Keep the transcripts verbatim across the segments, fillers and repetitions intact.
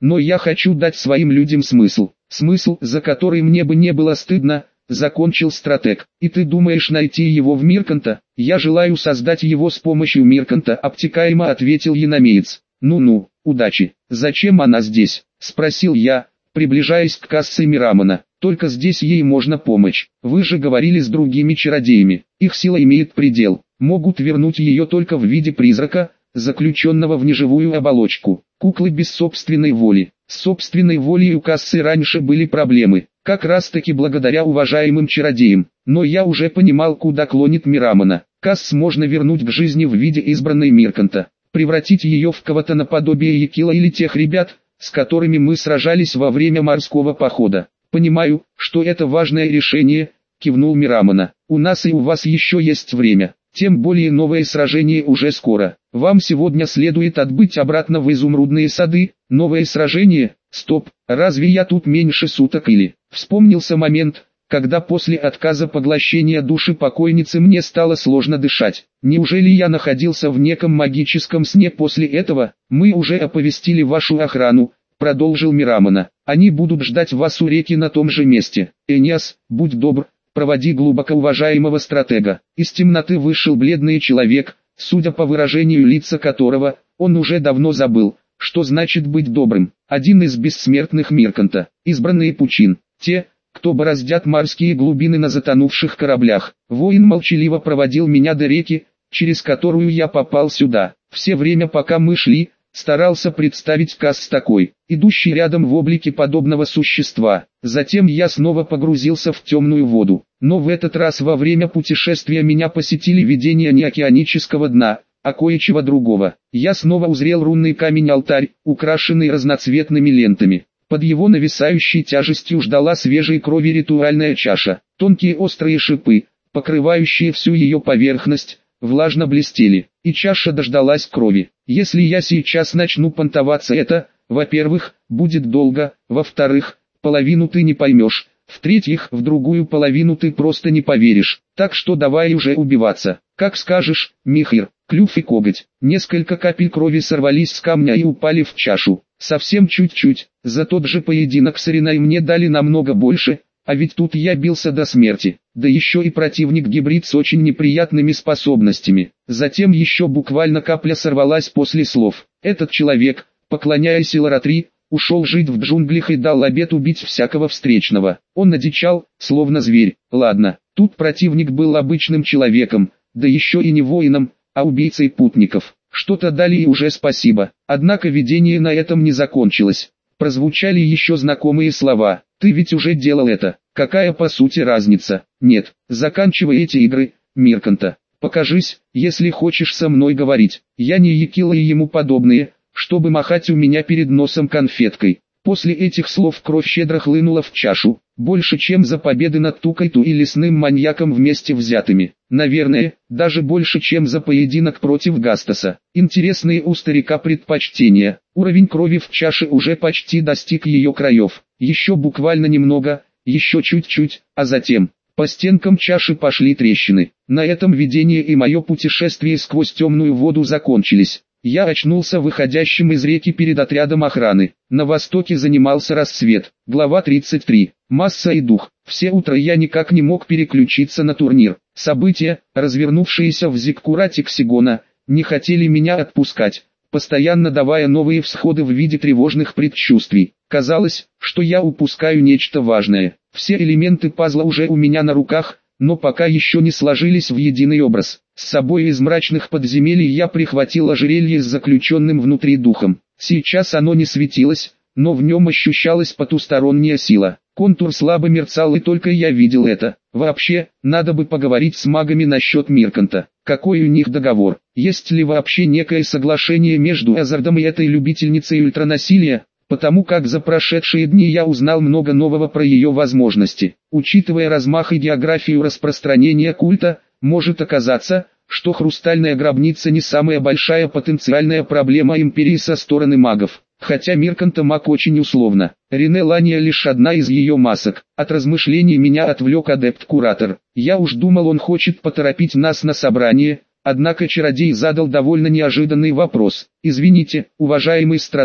но я хочу дать своим людям смысл, смысл, за который мне бы не было стыдно, закончил стратег. И ты думаешь найти его в Мирканта? Я желаю создать его с помощью Мирканта, обтекаемо ответил яномеец. Ну-ну, удачи. Зачем она здесь? Спросил я, приближаясь к кассе Мирамона. Только здесь ей можно помочь. Вы же говорили с другими чародеями. Их сила имеет предел. Могут вернуть ее только в виде призрака, заключенного в неживую оболочку. Куклы без собственной воли. С собственной волей у кассы раньше были проблемы. Как раз таки благодаря уважаемым чародеям. Но я уже понимал, куда клонит Мирамона. Касс можно вернуть к жизни в виде избранной Мирканта. Превратить ее в кого-то наподобие Якила или тех ребят, с которыми мы сражались во время морского похода. «Понимаю, что это важное решение», — кивнул Мирамона. «У нас и у вас еще есть время, тем более новое сражение уже скоро. Вам сегодня следует отбыть обратно в изумрудные сады. Новое сражение? Стоп, разве я тут меньше суток или...» Вспомнился момент, когда после отказа поглощения души покойницы мне стало сложно дышать. Неужели я находился в неком магическом сне после этого? Мы уже оповестили вашу охрану, продолжил Мирамона. Они будут ждать вас у реки на том же месте. Эниас, будь добр, проводи глубоко уважаемого стратега. Из темноты вышел бледный человек, судя по выражению лица которого, он уже давно забыл, что значит быть добрым. Один из бессмертных Мирканта, избранные пучин, те, кто бороздят морские глубины на затонувших кораблях. Воин молчаливо проводил меня до реки, через которую я попал сюда. Все время пока мы шли, старался представить Касс такой, идущий рядом в облике подобного существа. Затем я снова погрузился в темную воду. Но в этот раз во время путешествия меня посетили видения не океанического дна, а кое-чего другого. Я снова узрел рунный камень-алтарь, украшенный разноцветными лентами. Под его нависающей тяжестью ждала свежей крови ритуальная чаша. Тонкие острые шипы, покрывающие всю ее поверхность, влажно блестели, и чаша дождалась крови. Если я сейчас начну понтоваться, это, во-первых, будет долго, во-вторых, половину ты не поймешь, в-третьих, в другую половину ты просто не поверишь. Так что давай уже убиваться. Как скажешь, Михир. Клюв и коготь. Несколько капель крови сорвались с камня и упали в чашу. Совсем чуть-чуть. За тот же поединок с Ириной мне дали намного больше, а ведь тут я бился до смерти. Да еще и противник-гибрид с очень неприятными способностями. Затем еще буквально капля сорвалась после слов. Этот человек, поклоняясь Иларатри, ушел жить в джунглях и дал обет убить всякого встречного. Он одичал, словно зверь. Ладно, тут противник был обычным человеком, да еще и не воином, а убийцей путников. Что-то дали и уже спасибо. Однако видение на этом не закончилось. Прозвучали еще знакомые слова. «Ты ведь уже делал это. Какая по сути разница? Нет, заканчивай эти игры, Мирканта. Покажись, если хочешь со мной говорить. Я не Якила и ему подобные, чтобы махать у меня перед носом конфеткой». После этих слов кровь щедро хлынула в чашу, больше чем за победы над Тукайту и лесным маньяком вместе взятыми. Наверное, даже больше чем за поединок против Гастаса. Интересные у старика предпочтения. Уровень крови в чаше уже почти достиг ее краев. Еще буквально немного, еще чуть-чуть, а затем... По стенкам чаши пошли трещины. На этом видение и мое путешествие сквозь темную воду закончились. Я очнулся выходящим из реки перед отрядом охраны. На востоке занимался рассвет. Глава тридцать три. Масса и дух. Все утро я никак не мог переключиться на турнир. События, развернувшиеся в Зиккурате Ксигона, не хотели меня отпускать, постоянно давая новые всходы в виде тревожных предчувствий. Казалось, что я упускаю нечто важное. Все элементы пазла уже у меня на руках, но пока еще не сложились в единый образ. С собой из мрачных подземелий я прихватил ожерелье с заключенным внутри духом. Сейчас оно не светилось, но в нем ощущалась потусторонняя сила. Контур слабо мерцал, и только я видел это. Вообще, надо бы поговорить с магами насчет Мирканта. Какой у них договор? Есть ли вообще некое соглашение между Эзардом и этой любительницей ультранасилия? Потому как за прошедшие дни я узнал много нового про ее возможности. Учитывая размах и географию распространения культа, может оказаться, что хрустальная гробница не самая большая потенциальная проблема империи со стороны магов. Хотя Мирканта маг очень условно. Рене Лания лишь одна из ее масок. От размышлений меня отвлек адепт-куратор. Я уж думал, он хочет поторопить нас на собрание, однако чародей задал довольно неожиданный вопрос. «Извините, уважаемый стратег,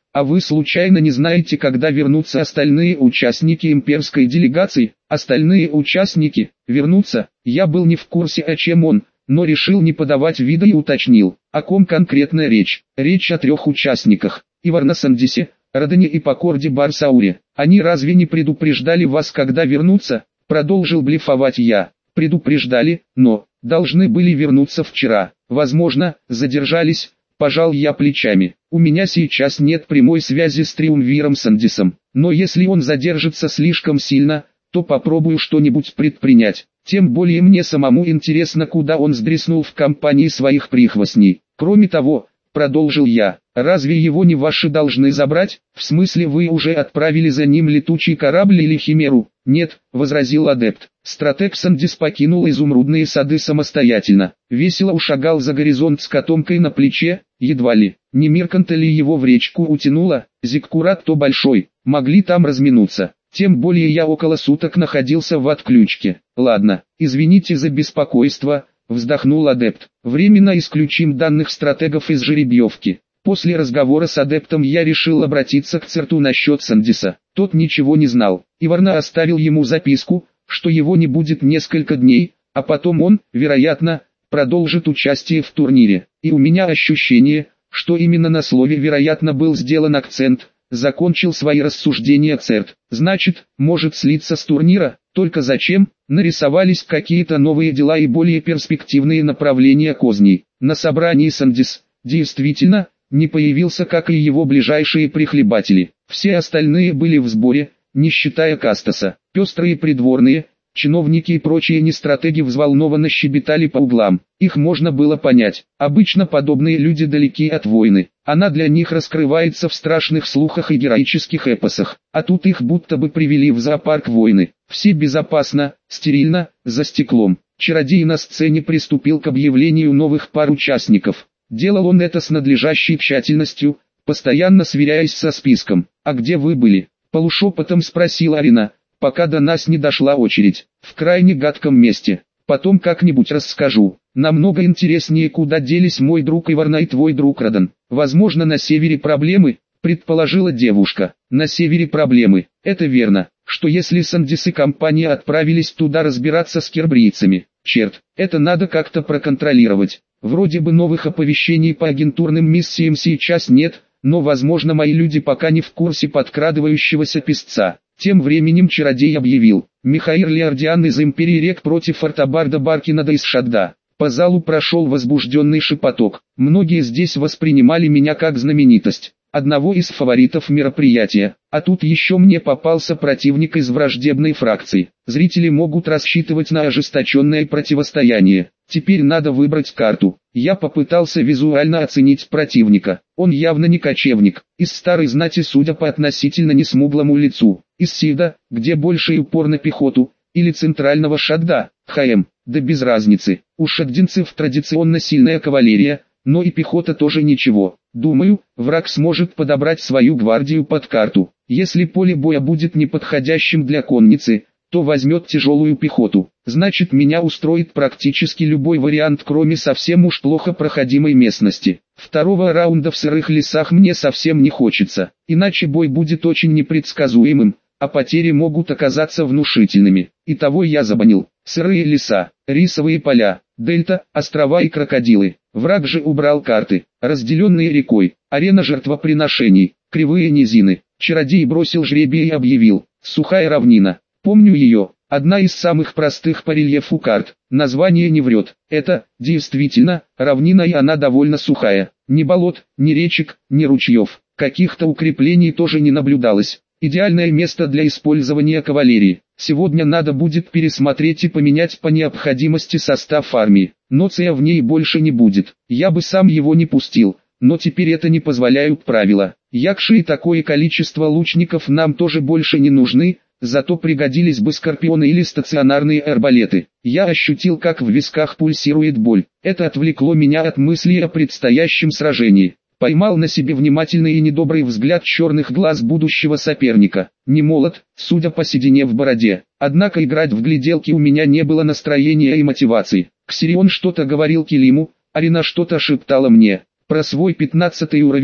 А вы случайно не знаете, когда вернутся остальные участники имперской делегации? Остальные участники вернутся? Я был не в курсе, о чем он, но решил не подавать вида и уточнил. О ком конкретная речь? Речь о трех участниках. Иварне Сандисе, Родане и Покорде Барсауре. Они разве не предупреждали вас, когда вернутся? Продолжил блефовать я. Предупреждали, но должны были вернуться вчера. Возможно, задержались. Пожал я плечами. У меня сейчас нет прямой связи с Триумвиром Сандисом, но если он задержится слишком сильно, то попробую что-нибудь предпринять. Тем более мне самому интересно, куда он сдреснул в компании своих прихвостней. Кроме того, продолжил я, разве его не ваши должны забрать? В смысле, вы уже отправили за ним летучий корабль или химеру? Нет, возразил адепт. Стратег Сандис покинул изумрудные сады самостоятельно. Весело ушагал за горизонт с котомкой на плече, едва ли. Не Мирканта ли его в речку утянуло? Зиккурат то большой, могли там разминуться. Тем более я около суток находился в отключке. Ладно, извините за беспокойство, вздохнул адепт. Временно исключим данных стратегов из жеребьевки. После разговора с адептом я решил обратиться к Церту насчет Сандиса. Тот ничего не знал. Иварне оставил ему записку, что его не будет несколько дней, а потом он, вероятно, продолжит участие в турнире. И у меня ощущение, что именно на слове «вероятно» был сделан акцент. Закончил свои рассуждения Церт. Значит, может слиться с турнира? Только зачем? Нарисовались какие-то новые дела и более перспективные направления козней. На собрании Сандис, действительно, не появился, как и его ближайшие прихлебатели. Все остальные были в сборе, не считая Кастаса. Пестрые придворные, чиновники и прочие нестратеги взволнованно щебетали по углам. Их можно было понять. Обычно подобные люди далеки от войны. Она для них раскрывается в страшных слухах и героических эпосах. А тут их будто бы привели в зоопарк войны. Все безопасно, стерильно, за стеклом. Чародей на сцене приступил к объявлению новых пар участников. Делал он это с надлежащей тщательностью, постоянно сверяясь со списком. «А где вы были?» — полушепотом спросила Арина, пока до нас не дошла очередь. «В крайне гадком месте. Потом как-нибудь расскажу. Намного интереснее, куда делись мой друг Иварне и твой друг Родан. Возможно, на севере проблемы», — предположила девушка. «На севере проблемы. Это верно, что если Сандис и компания отправились туда разбираться с кербрийцами. Черт, это надо как-то проконтролировать. Вроде бы новых оповещений по агентурным миссиям сейчас нет, но возможно мои люди пока не в курсе подкрадывающегося песца». Тем временем чародей объявил: «Михаил Леордиан из Империи Рек против Артабарда Баркинада из Шадда». По залу прошел возбужденный шепоток. Многие здесь воспринимали меня как знаменитость, одного из фаворитов мероприятия. А тут еще мне попался противник из враждебной фракции. Зрители могут рассчитывать на ожесточенное противостояние. Теперь надо выбрать карту. Я попытался визуально оценить противника. Он явно не кочевник, из старой знати, судя по относительно несмуглому лицу. Из Сида, где больше упор на пехоту, или центрального Шадда, ХМ, да без разницы. У шаддинцев традиционно сильная кавалерия, но и пехота тоже ничего. Думаю, враг сможет подобрать свою гвардию под карту. Если поле боя будет неподходящим для конницы, то возьмет тяжелую пехоту. Значит, меня устроит практически любой вариант, кроме совсем уж плохо проходимой местности. Второго раунда в сырых лесах мне совсем не хочется, иначе бой будет очень непредсказуемым, а потери могут оказаться внушительными. Итого я забанил: сырые леса, рисовые поля, дельта, острова и крокодилы. Враг же убрал карты, разделенные рекой, арена жертвоприношений, кривые низины. Чародей бросил жребий и объявил: сухая равнина. Помню ее, одна из самых простых по рельефу карт. Название не врет. Это, действительно, равнина, и она довольно сухая. Ни болот, ни речек, ни ручьев. Каких-то укреплений тоже не наблюдалось. Идеальное место для использования кавалерии. Сегодня надо будет пересмотреть и поменять по необходимости состав армии. Но Ция в ней больше не будет. Я бы сам его не пустил, но теперь это не позволяют правила. Якши и такое количество лучников нам тоже больше не нужны. Зато пригодились бы скорпионы или стационарные арбалеты. Я ощутил, как в висках пульсирует боль. Это отвлекло меня от мыслей о предстоящем сражении. Поймал на себе внимательный и недобрый взгляд черных глаз будущего соперника. Не молод, судя по седине в бороде. Однако играть в гляделки у меня не было настроения и мотивации. Ксирион что-то говорил Килиму, Арина что-то шептала мне. Про свой пятнадцатый уровень,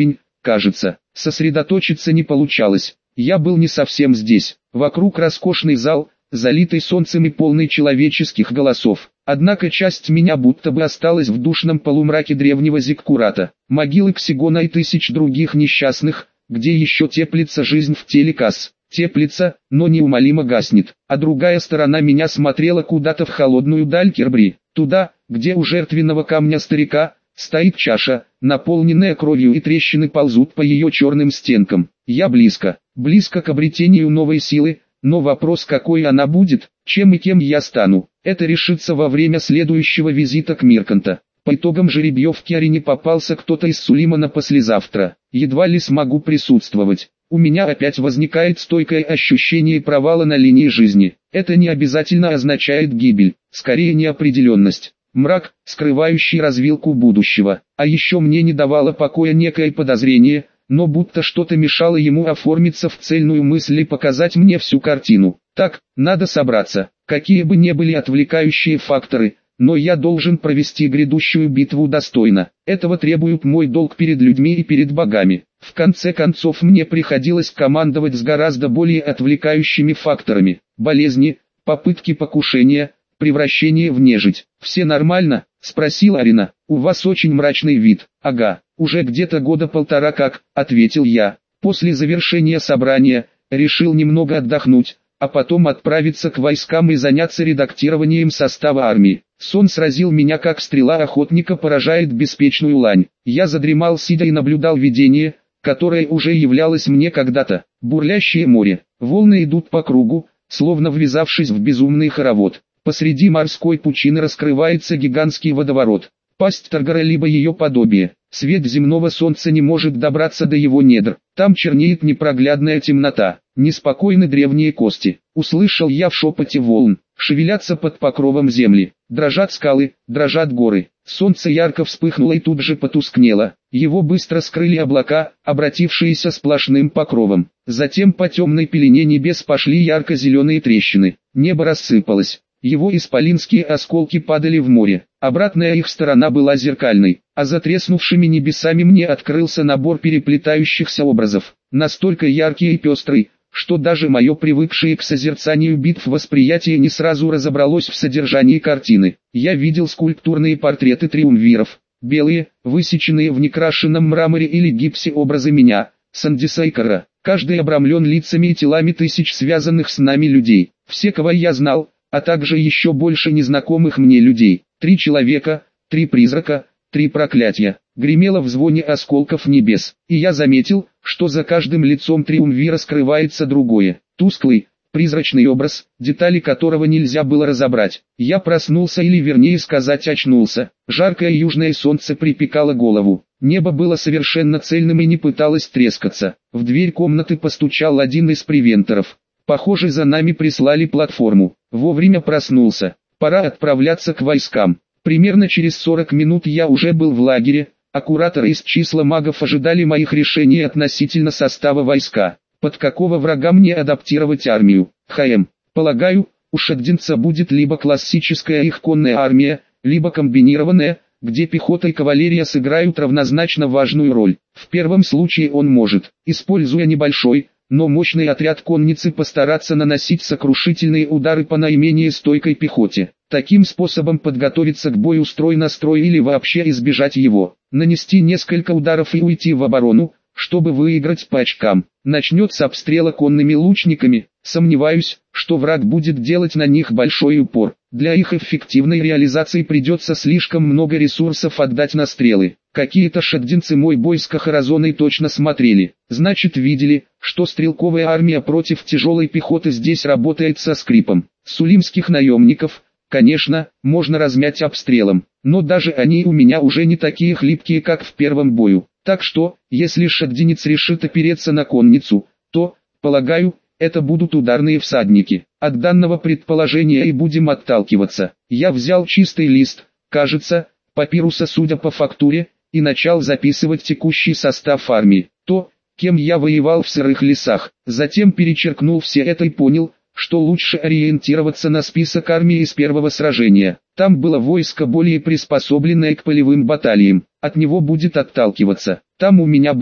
кажется. Сосредоточиться не получалось. Я был не совсем здесь. Вокруг роскошный зал, залитый солнцем и полный человеческих голосов. Однако часть меня будто бы осталась в душном полумраке древнего зиккурата. Могилы Ксигона и тысяч других несчастных, где еще теплится жизнь в теле Касс. Теплится, но неумолимо гаснет. А другая сторона меня смотрела куда-то в холодную даль Кербри. Туда, где у жертвенного камня старика стоит чаша, наполненная кровью, и трещины ползут по ее черным стенкам. Я близко, близко к обретению новой силы, но вопрос, какой она будет, чем и кем я стану, это решится во время следующего визита к Мирканта. По итогам жеребьевки Арине попался кто-то из Сулеймана послезавтра. Едва ли смогу присутствовать. У меня опять возникает стойкое ощущение провала на линии жизни. Это не обязательно означает гибель, скорее неопределенность. Мрак, скрывающий развилку будущего. А еще мне не давало покоя некое подозрение, но будто что-то мешало ему оформиться в цельную мысль и показать мне всю картину. Так, надо собраться. Какие бы ни были отвлекающие факторы, но я должен провести грядущую битву достойно. Этого требует мой долг перед людьми и перед богами. В конце концов, мне приходилось командовать с гораздо более отвлекающими факторами. Болезни, попытки покушения, превращение в нежить. «Все нормально?» – спросила Арина. «У вас очень мрачный вид». «Ага, уже где-то года полтора как», – ответил я. После завершения собрания, решил немного отдохнуть, а потом отправиться к войскам и заняться редактированием состава армии. Сон сразил меня, как стрела охотника поражает беспечную лань. Я задремал, сидя, и наблюдал видение, которое уже являлось мне когда-то. Бурлящее море, волны идут по кругу, словно ввязавшись в безумный хоровод. Посреди морской пучины раскрывается гигантский водоворот. Пасть Таргара либо ее подобие. Свет земного солнца не может добраться до его недр. Там чернеет непроглядная темнота. Неспокойны древние кости. Услышал я в шепоте волн. Шевелятся под покровом земли. Дрожат скалы, дрожат горы. Солнце ярко вспыхнуло и тут же потускнело. Его быстро скрыли облака, обратившиеся сплошным покровом. Затем по темной пелене небес пошли ярко-зеленые трещины. Небо рассыпалось. Его исполинские осколки падали в море. Обратная их сторона была зеркальной, а за треснувшими небесами мне открылся набор переплетающихся образов, настолько яркий и пестрый, что даже мое привыкшее к созерцанию битв восприятие не сразу разобралось в содержании картины. Я видел скульптурные портреты триумвиров, белые, высеченные в некрашенном мраморе или гипсе образы меня, Сандиса и Кара, каждый обрамлен лицами и телами тысяч связанных с нами людей, все, кого я знал, а также еще больше незнакомых мне людей. Три человека, три призрака, три проклятия. Гремело в звоне осколков небес, и я заметил, что за каждым лицом триумвира скрывается другое, тусклый, призрачный образ, детали которого нельзя было разобрать. Я проснулся, или вернее сказать очнулся. Жаркое южное солнце припекало голову. Небо было совершенно цельным и не пыталось трескаться. В дверь комнаты постучал один из превенторов. Похоже, за нами прислали платформу. Вовремя проснулся. Пора отправляться к войскам. Примерно через сорок минут я уже был в лагере, а кураторы из числа магов ожидали моих решений относительно состава войска. Под какого врага мне адаптировать армию? ХМ. Полагаю, у шаддинца будет либо классическая их конная армия, либо комбинированная, где пехота и кавалерия сыграют равнозначно важную роль. В первом случае он может, используя небольшой, но мощный отряд конницы, постараться наносить сокрушительные удары по наименее стойкой пехоте. Таким способом подготовиться к бою строй-настрой или вообще избежать его. Нанести несколько ударов и уйти в оборону, чтобы выиграть по очкам. Начнет с обстрела конными лучниками. Сомневаюсь, что враг будет делать на них большой упор. Для их эффективной реализации придется слишком много ресурсов отдать на стрелы. Какие-то шаддинцы мой бой с Кахаразоной точно смотрели. Значит, видели, что стрелковая армия против тяжелой пехоты здесь работает со скрипом. Сулимских наемников, конечно, можно размять обстрелом, но даже они у меня уже не такие хлипкие, как в первом бою. Так что, если шаддинец решит опереться на конницу, то, полагаю, это будут ударные всадники. От данного предположения и будем отталкиваться. Я взял чистый лист, кажется, папируса, судя по фактуре, и начал записывать текущий состав армии, то, кем я воевал в сырых лесах. Затем перечеркнул все это и понял, что лучше ориентироваться на список армии из первого сражения. Там было войско более приспособленное к полевым баталиям, от него будет отталкиваться. Там у меня были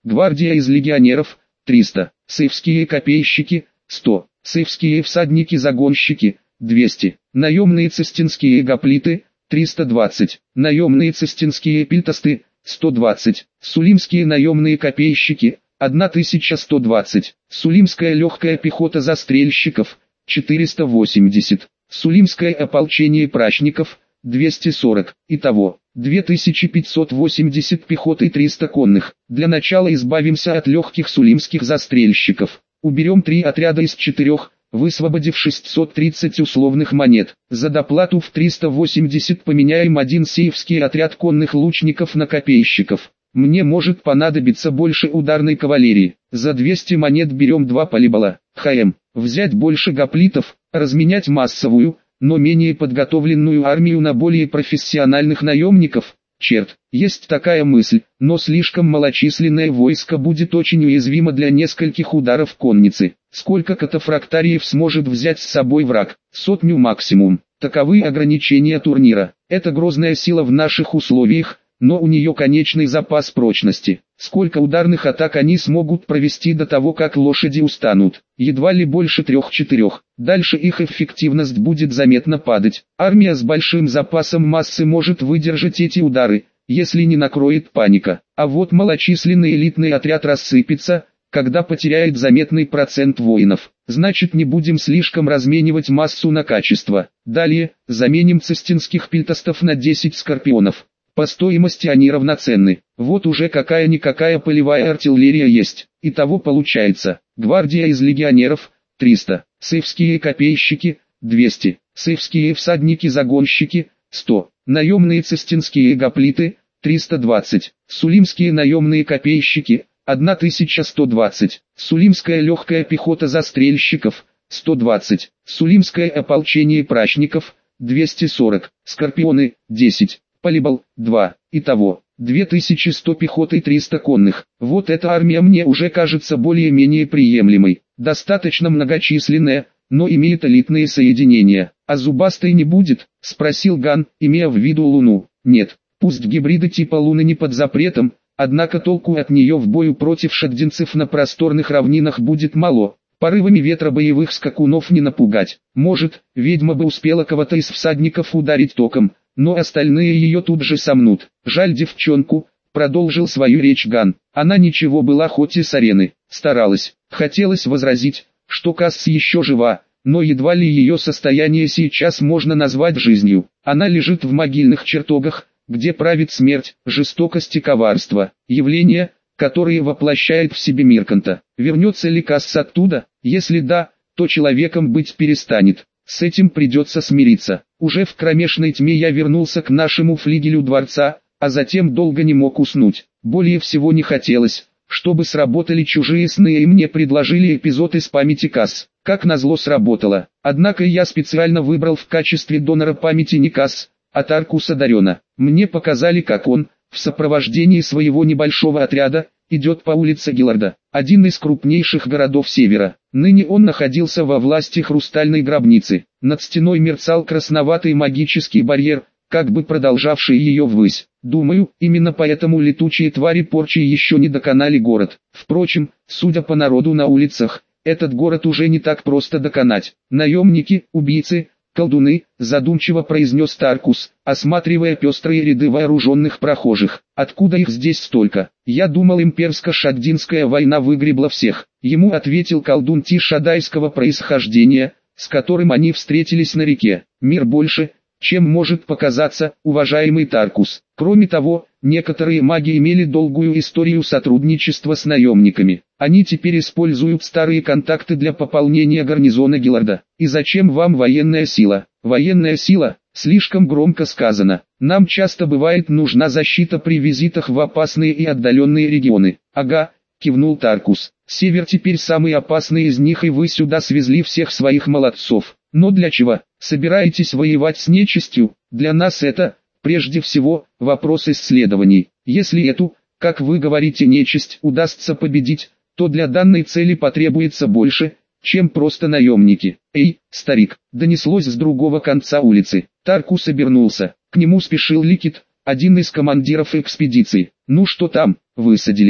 Гвардия из легионеров – триста. Сейфские копейщики – сто. Сейфские всадники-загонщики – двести. Наемные цистинские гоплиты – триста двадцать. Наемные цистинские пильтосты – сто двадцать. Сулимские наемные копейщики – тысяча сто двадцать. Сулимская легкая пехота застрельщиков – четыреста восемьдесят. Сулимское ополчение прачников – двести сорок. Итого две тысячи пятьсот восемьдесят пехоты и триста конных. Для начала избавимся от легких сулимских застрельщиков. Уберем три отряда из четырех, высвободив шестьсот тридцать условных монет. За доплату в триста восемьдесят поменяем один сейфский отряд конных лучников на копейщиков. Мне может понадобиться больше ударной кавалерии. За двести монет берем два полибола. ХМ. Взять больше гоплитов, разменять массовую, но менее подготовленную армию на более профессиональных наемников. Черт, есть такая мысль, но слишком малочисленное войско будет очень уязвимо для нескольких ударов конницы. Сколько катафрактариев сможет взять с собой враг? Сотню максимум. Таковы ограничения турнира. Это грозная сила в наших условиях, но у нее конечный запас прочности. Сколько ударных атак они смогут провести до того, как лошади устанут? Едва ли больше трех-четырех. Дальше их эффективность будет заметно падать. Армия с большим запасом массы может выдержать эти удары, если не накроет паника. А вот малочисленный элитный отряд рассыпется, когда потеряет заметный процент воинов. Значит, не будем слишком разменивать массу на качество. Далее, заменим цистинских пильтостов на десять скорпионов. По стоимости они равноценны. Вот уже какая-никакая полевая артиллерия есть. Итого получается: гвардия из легионеров – триста, сейфские копейщики – двести, сейфские всадники-загонщики – сто, наемные цистинские гоплиты – триста двадцать, сулимские наемные копейщики – тысяча сто двадцать, сулимская легкая пехота застрельщиков – сто двадцать, сулимское ополчение прачников – двести сорок, скорпионы – десять. Полибол – два. Итого две тысячи сто пехоты и триста конных. Вот эта армия мне уже кажется более-менее приемлемой. Достаточно многочисленная, но имеет элитные соединения. А зубастой не будет? Спросил Ган, имея в виду Луну. Нет, пусть гибриды типа Луны не под запретом, однако толку от нее в бою против шагдинцев на просторных равнинах будет мало. Порывами ветра боевых скакунов не напугать. Может, ведьма бы успела кого-то из всадников ударить током, но остальные ее тут же сомнут. Жаль девчонку, продолжил свою речь Ган. Она ничего была, хоть и с арены, старалась. Хотелось возразить, что Касс еще жива, но едва ли ее состояние сейчас можно назвать жизнью. Она лежит в могильных чертогах, где правит смерть, жестокость и коварство. Явление, которые воплощает в себе Мирканта. Вернется ли Касс оттуда? Если да, то человеком быть перестанет. С этим придется смириться. Уже в кромешной тьме я вернулся к нашему флигелю дворца, а затем долго не мог уснуть. Более всего не хотелось, чтобы сработали чужие сны, и мне предложили эпизод из памяти Касс. Как назло сработало. Однако я специально выбрал в качестве донора памяти не Касс, а Таркуса Дарена. Мне показали, как он, в сопровождении своего небольшого отряда, идет по улице Гилларда, один из крупнейших городов Севера. Ныне он находился во власти хрустальной гробницы. Над стеной мерцал красноватый магический барьер, как бы продолжавший ее ввысь. Думаю, именно поэтому летучие твари порчи еще не доконали город. Впрочем, судя по народу на улицах, этот город уже не так просто доконать. Наемники, убийцы, колдуны, задумчиво произнес Таркус, осматривая пестрые ряды вооруженных прохожих. Откуда их здесь столько? Я думал, имперско-шагдинская война выгребла всех. Ему ответил колдун тишадайского происхождения, с которым они встретились на реке. Мир больше, чем может показаться, уважаемый Таркус. Кроме того, некоторые маги имели долгую историю сотрудничества с наемниками. Они теперь используют старые контакты для пополнения гарнизона Гилларда. И зачем вам военная сила? Военная сила, слишком громко сказано. Нам часто бывает нужна защита при визитах в опасные и отдаленные регионы. Ага, кивнул Таркус. Север теперь самый опасный из них, и вы сюда свезли всех своих молодцов. Но для чего? Собираетесь воевать с нечистью? Для нас это, прежде всего, вопрос исследований. Если эту, как вы говорите, нечисть удастся победить, то для данной цели потребуется больше, чем просто наемники. «Эй, старик!» донеслось с другого конца улицы. Таркус обернулся. К нему спешил Ликит, один из командиров экспедиции. «Ну что там, высадились?»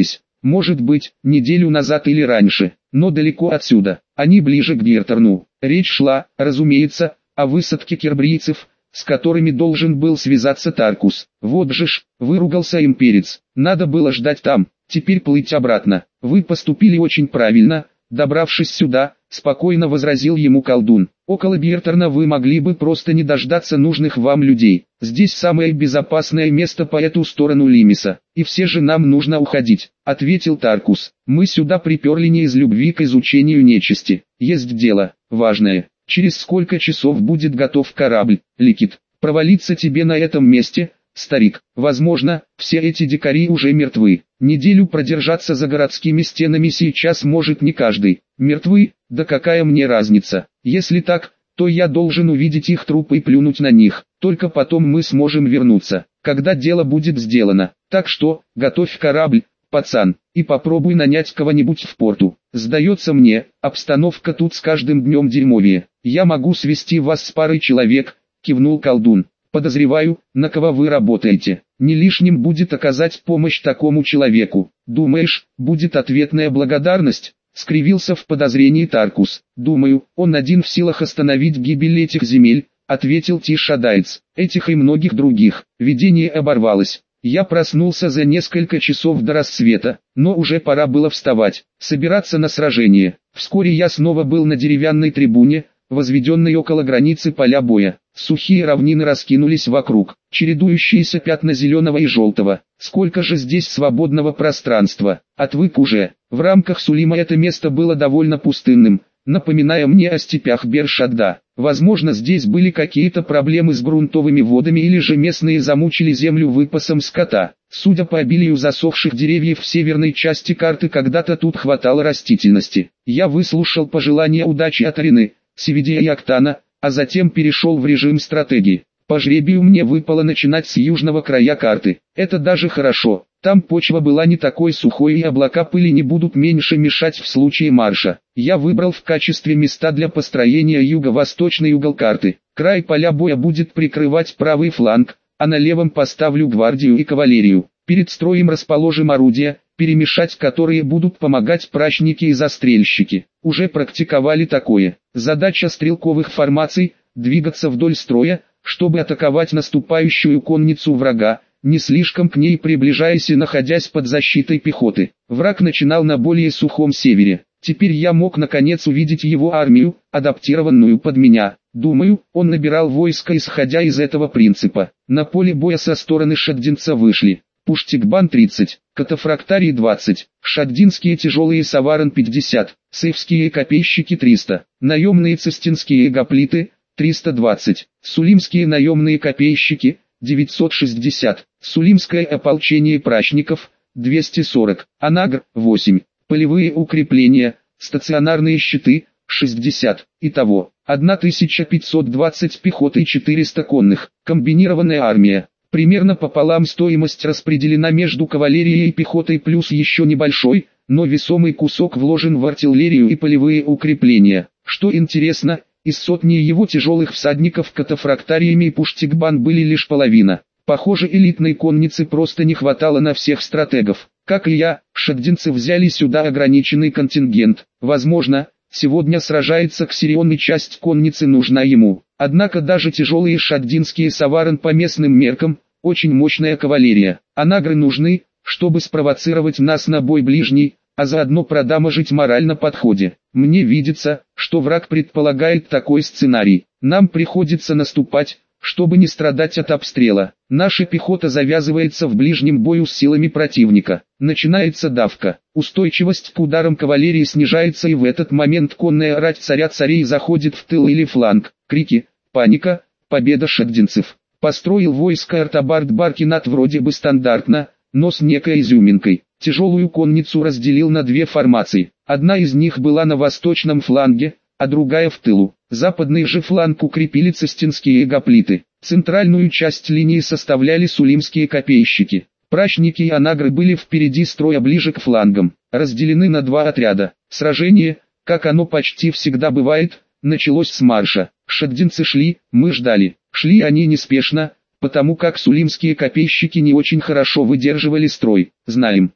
может быть, неделю назад или раньше, но далеко отсюда, они ближе к Гертерну. Речь шла, разумеется, о высадке кербрийцев, с которыми должен был связаться Таркус. Вот же ж, выругался имперец, надо было ждать там, теперь плыть обратно. Вы поступили очень правильно, добравшись сюда, спокойно возразил ему колдун. Около Гертерна вы могли бы просто не дождаться нужных вам людей. Здесь самое безопасное место по эту сторону Лимиса, и все же нам нужно уходить, ответил Таркус. Мы сюда приперли не из любви к изучению нечисти. Есть дело, важное. Через сколько часов будет готов корабль, Ликит? Провалиться тебе на этом месте, старик. Возможно, все эти дикари уже мертвы. Неделю продержаться за городскими стенами сейчас может не каждый. Мертвы? Да какая мне разница? Если так, то я должен увидеть их трупы и плюнуть на них. Только потом мы сможем вернуться, когда дело будет сделано. Так что, готовь корабль, пацан, и попробуй нанять кого-нибудь в порту. Сдается мне, обстановка тут с каждым днем дерьмовее. Я могу свести вас с парой человек, кивнул колдун. Подозреваю, на кого вы работаете. Не лишним будет оказать помощь такому человеку. Думаешь, будет ответная благодарность? Скривился в подозрении Таркус. Думаю, он один в силах остановить гибель этих земель, ответил Тишадайц. Этих и многих других. Видение оборвалось. Я проснулся за несколько часов до рассвета, но уже пора было вставать, собираться на сражение. Вскоре я снова был на деревянной трибуне, возведенной около границы поля боя. Сухие равнины раскинулись вокруг, чередующиеся пятна зеленого и желтого. Сколько же здесь свободного пространства, отвык уже. В рамках Сулима это место было довольно пустынным, напоминая мне о степях Бершадда. Возможно, здесь были какие-то проблемы с грунтовыми водами или же местные замучили землю выпасом скота. Судя по обилию засохших деревьев в северной части карты, когда-то тут хватало растительности. Я выслушал пожелания удачи от Арины, Севидия и Октана, а затем перешел в режим стратегии. По жребию мне выпало начинать с южного края карты. Это даже хорошо. Там почва была не такой сухой и облака пыли не будут меньше мешать в случае марша. Я выбрал в качестве места для построения юго-восточный угол карты. Край поля боя будет прикрывать правый фланг, а на левом поставлю гвардию и кавалерию. Перед строем расположим орудия, перемешать которые будут помогать прачники и застрельщики. Уже практиковали такое. Задача стрелковых формаций – двигаться вдоль строя, чтобы атаковать наступающую конницу врага, не слишком к ней приближаясь и находясь под защитой пехоты. Враг начинал на более сухом севере. Теперь я мог наконец увидеть его армию, адаптированную под меня. Думаю, он набирал войско исходя из этого принципа. На поле боя со стороны Шаддинца вышли Пуштикбан тридцать, Катафрактарий двадцать, Шаддинские тяжелые Саваран пятьдесят, Сейфские копейщики триста, наемные цистинские гоплиты триста двадцать, Сулимские наемные копейщики девятьсот шестьдесят, Сулимское ополчение прачников двести сорок, Анагр восемь, полевые укрепления, стационарные щиты шестьдесят, итого тысяча пятьсот двадцать пехоты и четыреста конных, комбинированная армия. Примерно пополам стоимость распределена между кавалерией и пехотой плюс еще небольшой, но весомый кусок вложен в артиллерию и полевые укрепления. Что интересно, из сотни его тяжелых всадников катафрактариями и Пуштикбан были лишь половина. Похоже, элитной конницы просто не хватало на всех стратегов. Как и я, шаддинцы взяли сюда ограниченный контингент. Возможно, сегодня сражается Ксирион и часть конницы нужна ему. Однако даже тяжелые шаддинские Саваран по местным меркам – очень мощная кавалерия. Анагры нужны, чтобы спровоцировать нас на бой ближний, а заодно продамажить мораль на подходе. Мне видится, что враг предполагает такой сценарий. Нам приходится наступать, чтобы не страдать от обстрела. Наша пехота завязывается в ближнем бою с силами противника. Начинается давка. Устойчивость к ударам кавалерии снижается, и в этот момент конная рать царя царей заходит в тыл или фланг. Крики, паника, победа шаддинцев. Построил войско Артабард Баркинат вроде бы стандартно, но с некой изюминкой. Тяжелую конницу разделил на две формации. Одна из них была на восточном фланге, а другая в тылу. Западный же фланг укрепили цистинские гоплиты. Центральную часть линии составляли сулимские копейщики. Прачники и анагры были впереди строя ближе к флангам. Разделены на два отряда. Сражение, как оно почти всегда бывает, началось с марша. Шаддинцы шли, мы ждали. Шли они неспешно, потому как сулимские копейщики не очень хорошо выдерживали строй. Знаем,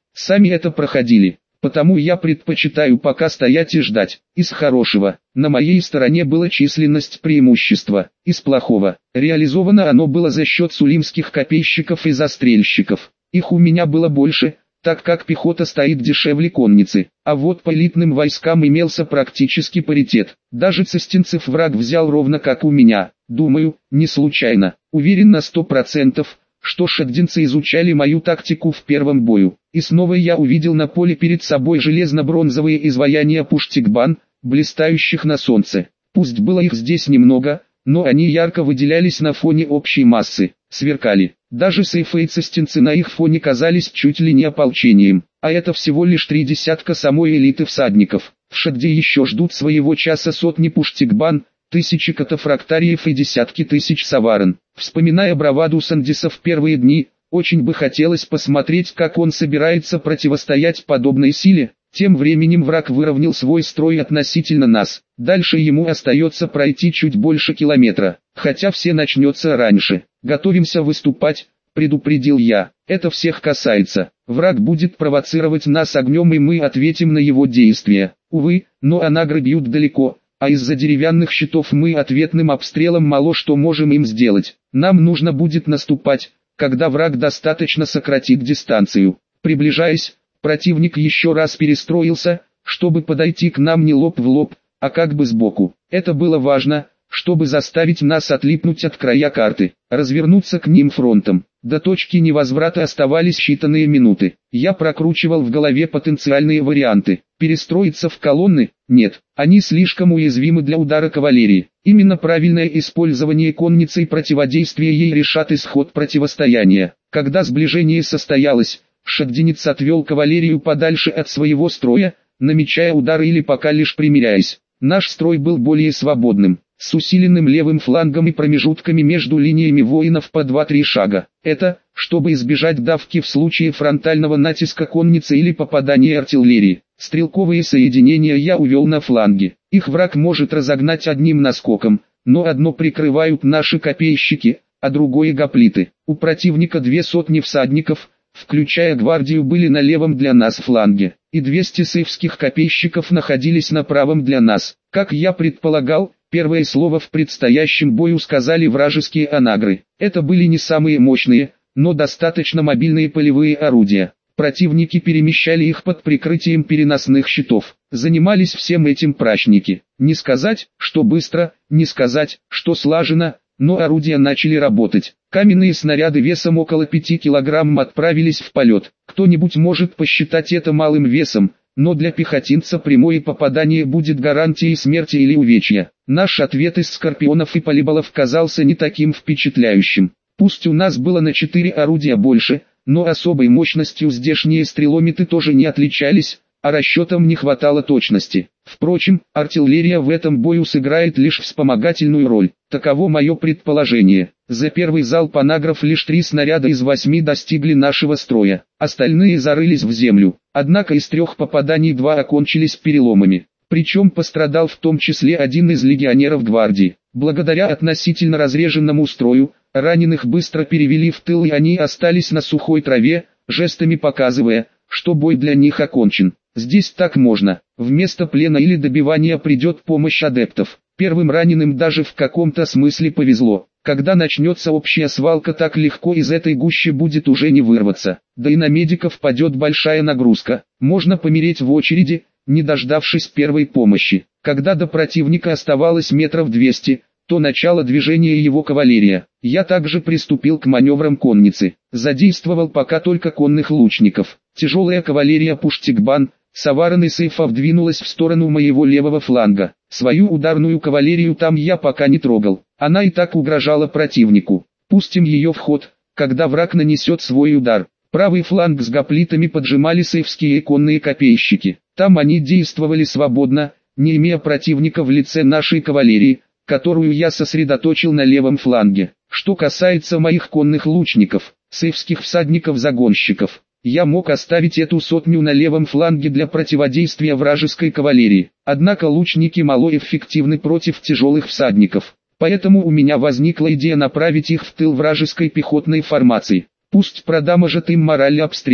сами это проходили. Потому я предпочитаю пока стоять и ждать. Из хорошего, на моей стороне было численность преимущества, из плохого, реализовано оно было за счет сулимских копейщиков и застрельщиков. Их у меня было больше, так как пехота стоит дешевле конницы, а вот по элитным войскам имелся практически паритет. Даже цистинцев враг взял ровно как у меня, думаю, не случайно, уверен на сто процентов. Что шагдинцы изучали мою тактику в первом бою, и снова я увидел на поле перед собой железно-бронзовые изваяния пуштикбан, блистающих на солнце. Пусть было их здесь немного, но они ярко выделялись на фоне общей массы, сверкали. Даже сейфы и цистинцы на их фоне казались чуть ли не ополчением, а это всего лишь три десятка самой элиты всадников. В Шагде еще ждут своего часа сотни пуштикбан, тысячи катафрактариев и десятки тысяч саварен. Вспоминая браваду Сандиса в первые дни, очень бы хотелось посмотреть, как он собирается противостоять подобной силе. Тем временем враг выровнял свой строй относительно нас. Дальше ему остается пройти чуть больше километра, хотя все начнется раньше. «Готовимся выступать», — предупредил я. «Это всех касается. Враг будет провоцировать нас огнем, и мы ответим на его действия. Увы, но анагры бьют далеко, а из-за деревянных щитов мы ответным обстрелом мало что можем им сделать. Нам нужно будет наступать, когда враг достаточно сократит дистанцию». Приближаясь, противник еще раз перестроился, чтобы подойти к нам не лоб в лоб, а как бы сбоку. Это было важно, чтобы заставить нас отлипнуть от края карты, развернуться к ним фронтом. До точки невозврата оставались считанные минуты. Я прокручивал в голове потенциальные варианты. Перестроиться в колонны? Нет, они слишком уязвимы для удара кавалерии. Именно правильное использование конницы и противодействие ей решат исход противостояния. Когда сближение состоялось, шагдинец отвел кавалерию подальше от своего строя, намечая удары или пока лишь примиряясь. Наш строй был более свободным, с усиленным левым флангом и промежутками между линиями воинов по два-три шага. Это, чтобы избежать давки в случае фронтального натиска конницы или попадания артиллерии. Стрелковые соединения я увел на фланге. Их враг может разогнать одним наскоком, но одно прикрывают наши копейщики, а другое гоплиты. У противника две сотни всадников, включая гвардию, были на левом для нас фланге, и двести сейфских копейщиков находились на правом для нас. Как я предполагал, первое слово в предстоящем бою сказали вражеские анагры. Это были не самые мощные, но достаточно мобильные полевые орудия. Противники перемещали их под прикрытием переносных щитов. Занимались всем этим прачники. Не сказать, что быстро, не сказать, что слаженно, но орудия начали работать. Каменные снаряды весом около пяти килограмм отправились в полет. Кто-нибудь может посчитать это малым весом, но для пехотинца прямое попадание будет гарантией смерти или увечья. Наш ответ из скорпионов и полиболов казался не таким впечатляющим. Пусть у нас было на четыре орудия больше, но особой мощностью здешние стрелометы тоже не отличались, а расчетам не хватало точности. Впрочем, артиллерия в этом бою сыграет лишь вспомогательную роль. Таково мое предположение. За первый залп анагров лишь три снаряда из восьми достигли нашего строя. Остальные зарылись в землю. Однако из трех попаданий два окончились переломами. Причем пострадал в том числе один из легионеров гвардии. Благодаря относительно разреженному строю, раненых быстро перевели в тыл, и они остались на сухой траве, жестами показывая, что бой для них окончен. Здесь так можно. Вместо плена или добивания придет помощь адептов. Первым раненым даже в каком-то смысле повезло. Когда начнется общая свалка, так легко из этой гущи будет уже не вырваться. Да и на медиков падет большая нагрузка. Можно помереть в очереди, не дождавшись первой помощи. Когда до противника оставалось метров двести, то начало движения его кавалерия. Я также приступил к маневрам конницы. Задействовал пока только конных лучников. Тяжелая кавалерия пуштикбан, саварен и сейфов двинулась в сторону моего левого фланга. Свою ударную кавалерию там я пока не трогал. Она и так угрожала противнику. Пустим ее в ход, когда враг нанесет свой удар. Правый фланг с гоплитами поджимали сейфские конные копейщики. Там они действовали свободно, не имея противника в лице нашей кавалерии, которую я сосредоточил на левом фланге. Что касается моих конных лучников, сейфских всадников-загонщиков, я мог оставить эту сотню на левом фланге для противодействия вражеской кавалерии. Однако лучники малоэффективны против тяжелых всадников, поэтому у меня возникла идея направить их в тыл вражеской пехотной формации. Пусть продамажат им мораль обстрелом.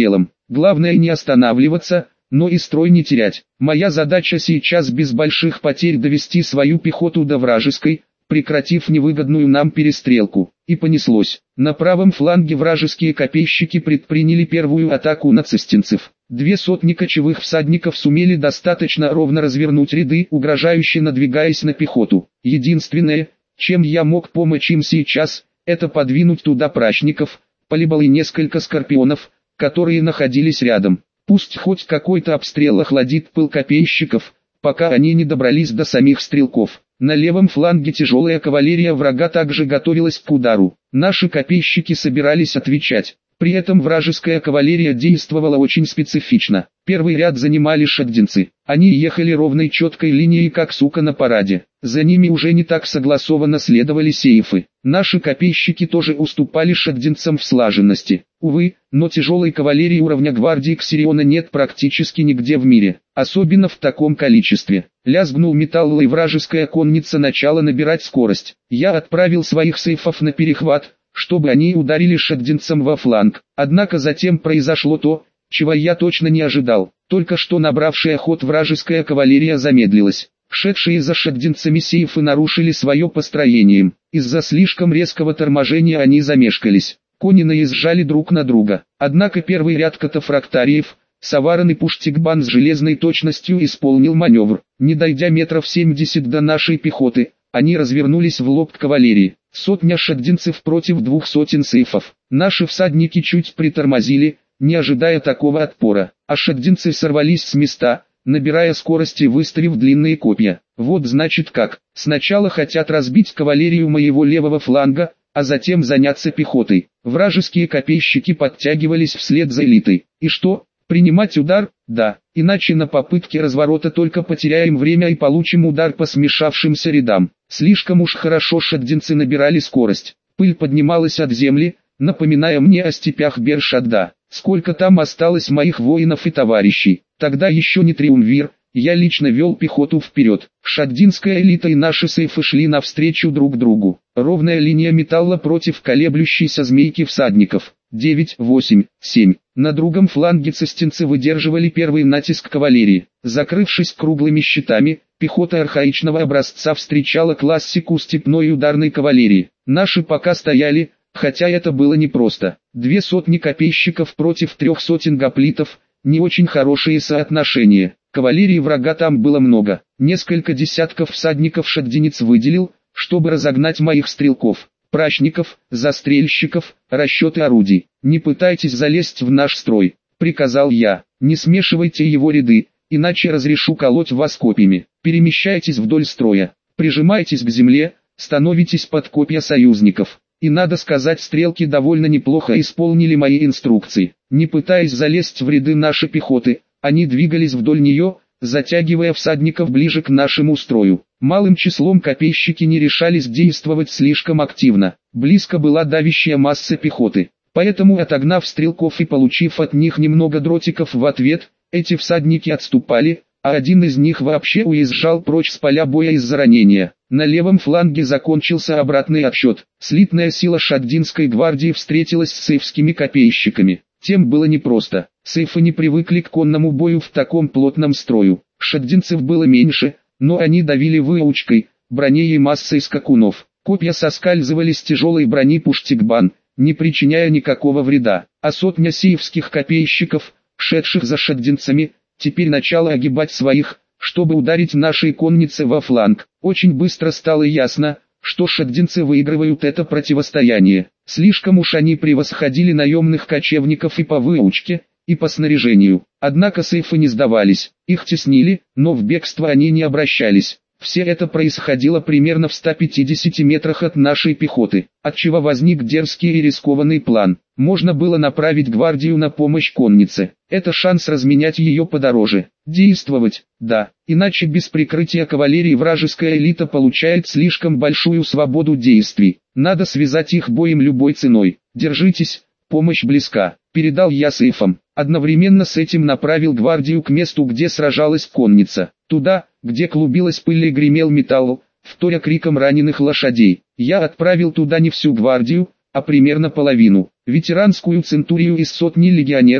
Главное не останавливаться, но и строй не терять. Моя задача сейчас без больших потерь довести свою пехоту до вражеской, прекратив невыгодную нам перестрелку. И понеслось. На правом фланге вражеские копейщики предприняли первую атаку на цистинцев. Две сотни кочевых всадников сумели достаточно ровно развернуть ряды, угрожающе надвигаясь на пехоту. Единственное, чем я мог помочь им сейчас, это подвинуть туда прачников, полибал и несколько скорпионов, которые находились рядом. Пусть хоть какой-то обстрел охладит пыл копейщиков, пока они не добрались до самих стрелков. На левом фланге тяжелая кавалерия врага также готовилась к удару. Наши копейщики собирались отвечать. При этом вражеская кавалерия действовала очень специфично. Первый ряд занимали шагдинцы. Они ехали ровной четкой линией, как сука на параде. За ними уже не так согласованно следовали сейфы. Наши копейщики тоже уступали шагдинцам в слаженности. Увы, но тяжелой кавалерии уровня гвардии Ксириона нет практически нигде в мире, особенно в таком количестве. Лязгнул металл, и вражеская конница начала набирать скорость. Я отправил своих сейфов на перехват, чтобы они ударили шагдинцам во фланг. Однако затем произошло то, чего я точно не ожидал. Только что набравшая ход вражеская кавалерия замедлилась. Шедшие за шагдинцами сейфы нарушили свое построение. Из-за слишком резкого торможения они замешкались. Кони наезжали друг на друга. Однако первый ряд катафрактариев, Саваран и Пуштикбан с железной точностью исполнил маневр. Не дойдя метров семьдесят до нашей пехоты, они развернулись в лоб к кавалерии. Сотня шагдинцев против двух сотен сейфов. Наши всадники чуть притормозили, не ожидая такого отпора, а шагдинцы сорвались с места, набирая скорость и выставив длинные копья. Вот значит как. Сначала хотят разбить кавалерию моего левого фланга, а затем заняться пехотой. Вражеские копейщики подтягивались вслед за элитой. И что? Принимать удар? Да. Иначе на попытке разворота только потеряем время и получим удар по смешавшимся рядам. Слишком уж хорошо шагдинцы набирали скорость. Пыль поднималась от земли, напоминая мне о степях Бершадда. Сколько там осталось моих воинов и товарищей. Тогда еще не триумвир, я лично вел пехоту вперед. Шагдинская элита и наши сейфы шли навстречу друг другу. Ровная линия металла против колеблющейся змейки всадников. девять, восемь, семь. На другом фланге цистинцы выдерживали первый натиск кавалерии. Закрывшись круглыми щитами, пехота архаичного образца встречала классику степной ударной кавалерии. Наши пока стояли, хотя это было непросто. Две сотни копейщиков против трех сотен гоплитов, не очень хорошие соотношения. Кавалерии врага там было много. Несколько десятков всадников шагдинец выделил, чтобы разогнать моих стрелков, прачников, застрельщиков, расчеты орудий. «Не пытайтесь залезть в наш строй», — приказал я. «Не смешивайте его ряды, иначе разрешу колоть вас копьями. Перемещайтесь вдоль строя, прижимайтесь к земле, становитесь под копья союзников». И надо сказать, стрелки довольно неплохо исполнили мои инструкции. Не пытаясь залезть в ряды нашей пехоты, они двигались вдоль нее, затягивая всадников ближе к нашему строю. Малым числом копейщики не решались действовать слишком активно. Близко была давящая масса пехоты. Поэтому, отогнав стрелков и получив от них немного дротиков в ответ, эти всадники отступали, а один из них вообще уезжал прочь с поля боя из-за ранения. На левом фланге закончился обратный отсчет. Слитная сила шагдинской гвардии встретилась с сейфскими копейщиками. Тем было непросто. Сейфы не привыкли к конному бою в таком плотном строю. Шагдинцев было меньше, но они давили выучкой, броней и массой скакунов. Копья соскальзывали с тяжелой брони Пуштикбан, не причиняя никакого вреда. А сотня сейфских копейщиков, шедших за шагдинцами, теперь начала огибать своих, чтобы ударить нашей коннице во фланг. Очень быстро стало ясно, что шагдинцы выигрывают это противостояние. Слишком уж они превосходили наемных кочевников и по выучке, и по снаряжению. Однако сейфы не сдавались, их теснили, но в бегство они не обращались. Все это происходило примерно в ста пятидесяти метрах от нашей пехоты, отчего возник дерзкий и рискованный план. Можно было направить гвардию на помощь коннице. Это шанс разменять ее подороже. Действовать, да, иначе без прикрытия кавалерии вражеская элита получает слишком большую свободу действий. Надо связать их боем любой ценой. Держитесь, помощь близка, передал я сейфам. Одновременно с этим направил гвардию к месту, где сражалась конница. Туда, где клубилась пыль и гремел металл, вторя криком раненых лошадей. Я отправил туда не всю гвардию, а примерно половину. Ветеранскую центурию из сотни легионеров,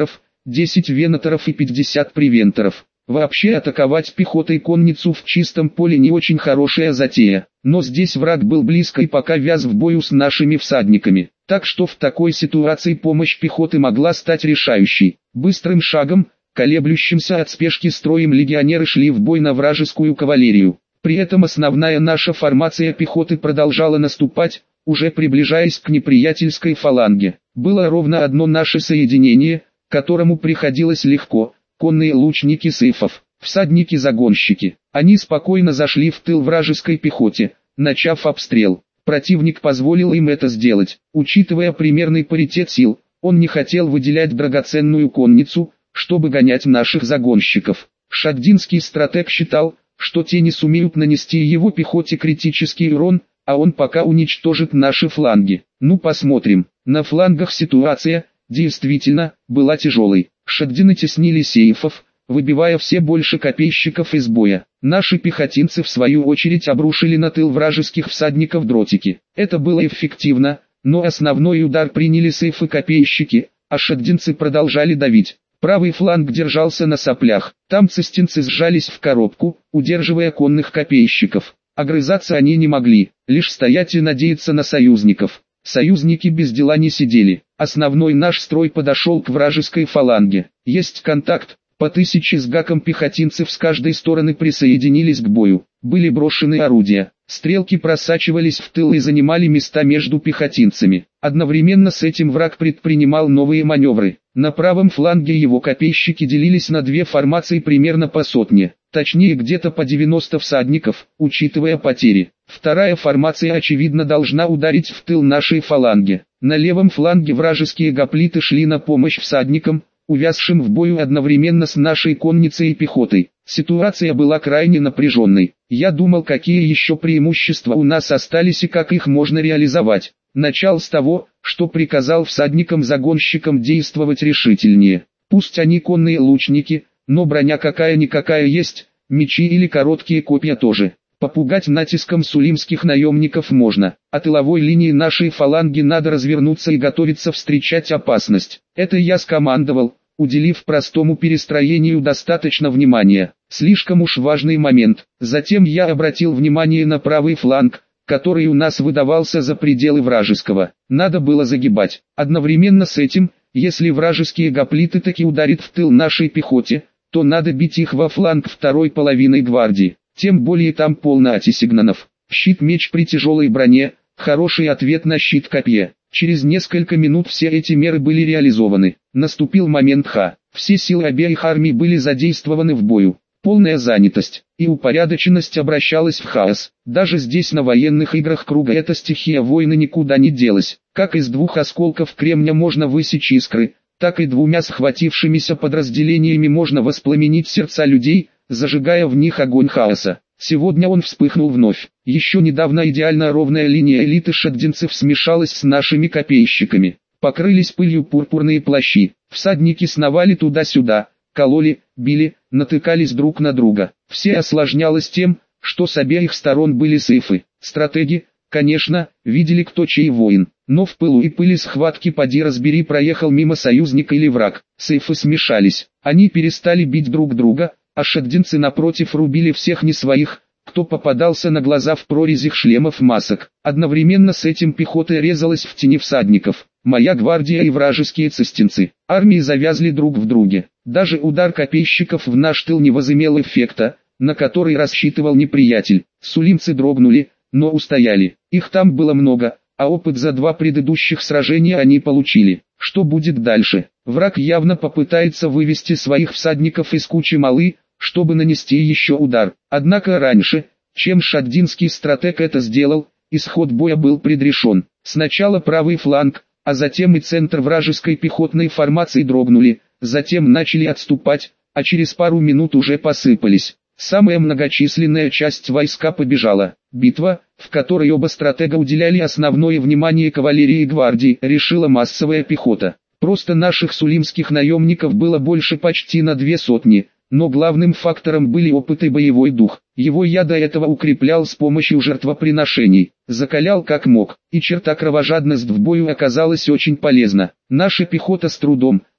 десять венаторов и пятьдесят превенторов. Вообще атаковать пехотой конницу в чистом поле не очень хорошая затея, но здесь враг был близко и пока вяз в бою с нашими всадниками, так что в такой ситуации помощь пехоты могла стать решающей. Быстрым шагом, колеблющимся от спешки строем легионеры шли в бой на вражескую кавалерию. При этом основная наша формация пехоты продолжала наступать, уже приближаясь к неприятельской фаланге. Было ровно одно наше соединение, которому приходилось легко. Конные лучники сейфов, всадники-загонщики. Они спокойно зашли в тыл вражеской пехоте, начав обстрел. Противник позволил им это сделать. Учитывая примерный паритет сил, он не хотел выделять драгоценную конницу, чтобы гонять наших загонщиков. Шаддинский стратег считал, что те не сумеют нанести его пехоте критический урон, а он пока уничтожит наши фланги. Ну посмотрим. На флангах ситуация, действительно, была тяжелой. Шаддины теснили сейфов, выбивая все больше копейщиков из боя. Наши пехотинцы в свою очередь обрушили на тыл вражеских всадников дротики. Это было эффективно, но основной удар приняли сейфы-копейщики, а шаддинцы продолжали давить. Правый фланг держался на соплях. Там цистинцы сжались в коробку, удерживая конных копейщиков. Огрызаться они не могли, лишь стоять и надеяться на союзников. Союзники без дела не сидели. Основной наш строй подошел к вражеской фаланге. Есть контакт. По тысяче с гаком пехотинцев с каждой стороны присоединились к бою. Были брошены орудия. Стрелки просачивались в тыл и занимали места между пехотинцами. Одновременно с этим враг предпринимал новые маневры. На правом фланге его копейщики делились на две формации примерно по сотне. Точнее где-то по девяносто всадников, учитывая потери. Вторая формация очевидно должна ударить в тыл нашей фаланги. На левом фланге вражеские гоплиты шли на помощь всадникам, увязшим в бою одновременно с нашей конницей и пехотой. Ситуация была крайне напряженной. Я думал, какие еще преимущества у нас остались и как их можно реализовать. Начал с того, что приказал всадникам-загонщикам действовать решительнее. Пусть они конные лучники, но броня какая-никакая есть, мечи или короткие копья тоже. Попугать натиском сулимских наемников можно. От тыловой линии нашей фаланги надо развернуться и готовиться встречать опасность. Это я скомандовал, уделив простому перестроению достаточно внимания. Слишком уж важный момент. Затем я обратил внимание на правый фланг, который у нас выдавался за пределы вражеского. Надо было загибать. Одновременно с этим, если вражеские гоплиты таки ударят в тыл нашей пехоте, то надо бить их во фланг второй половиной гвардии. Тем более там полно антисигнанов. Щит-меч при тяжелой броне, хороший ответ на щит-копье. Через несколько минут все эти меры были реализованы. Наступил момент Х. Все силы обеих армий были задействованы в бою. Полная занятость и упорядоченность обращалась в хаос. Даже здесь на военных играх круга эта стихия войны никуда не делась. Как из двух осколков кремня можно высечь искры, так и двумя схватившимися подразделениями можно воспламенить сердца людей, зажигая в них огонь хаоса. Сегодня он вспыхнул вновь. Еще недавно идеально ровная линия элиты шаддинцев смешалась с нашими копейщиками. Покрылись пылью пурпурные плащи. Всадники сновали туда-сюда, кололи, били, натыкались друг на друга. Все осложнялось тем, что с обеих сторон были сейфы. Стратеги, конечно, видели кто чей воин. Но в пылу и пыли схватки поди разбери проехал мимо союзника или враг. Сейфы смешались. Они перестали бить друг друга, а шаддинцы напротив рубили всех не своих, кто попадался на глаза в прорезях шлемов масок. Одновременно с этим пехота резалась в тени всадников. Моя гвардия и вражеские цистинцы. Армии завязли друг в друге. Даже удар копейщиков в наш тыл не возымел эффекта, на который рассчитывал неприятель. Сулимцы дрогнули, но устояли. Их там было много, а опыт за два предыдущих сражения они получили. Что будет дальше? Враг явно попытается вывести своих всадников из кучи малы, чтобы нанести еще удар. Однако раньше, чем шаддинский стратег это сделал, исход боя был предрешен. Сначала правый фланг, а затем и центр вражеской пехотной формации дрогнули, затем начали отступать, а через пару минут уже посыпались. Самая многочисленная часть войска побежала. Битва, в которой оба стратега уделяли основное внимание кавалерии и гвардии, решила массовая пехота. Просто наших сулимских наемников было больше почти на две сотни, но главным фактором были опыт и боевой дух. Его я до этого укреплял с помощью жертвоприношений, закалял как мог, и черта кровожадность в бою оказалась очень полезна. Наша пехота с трудом,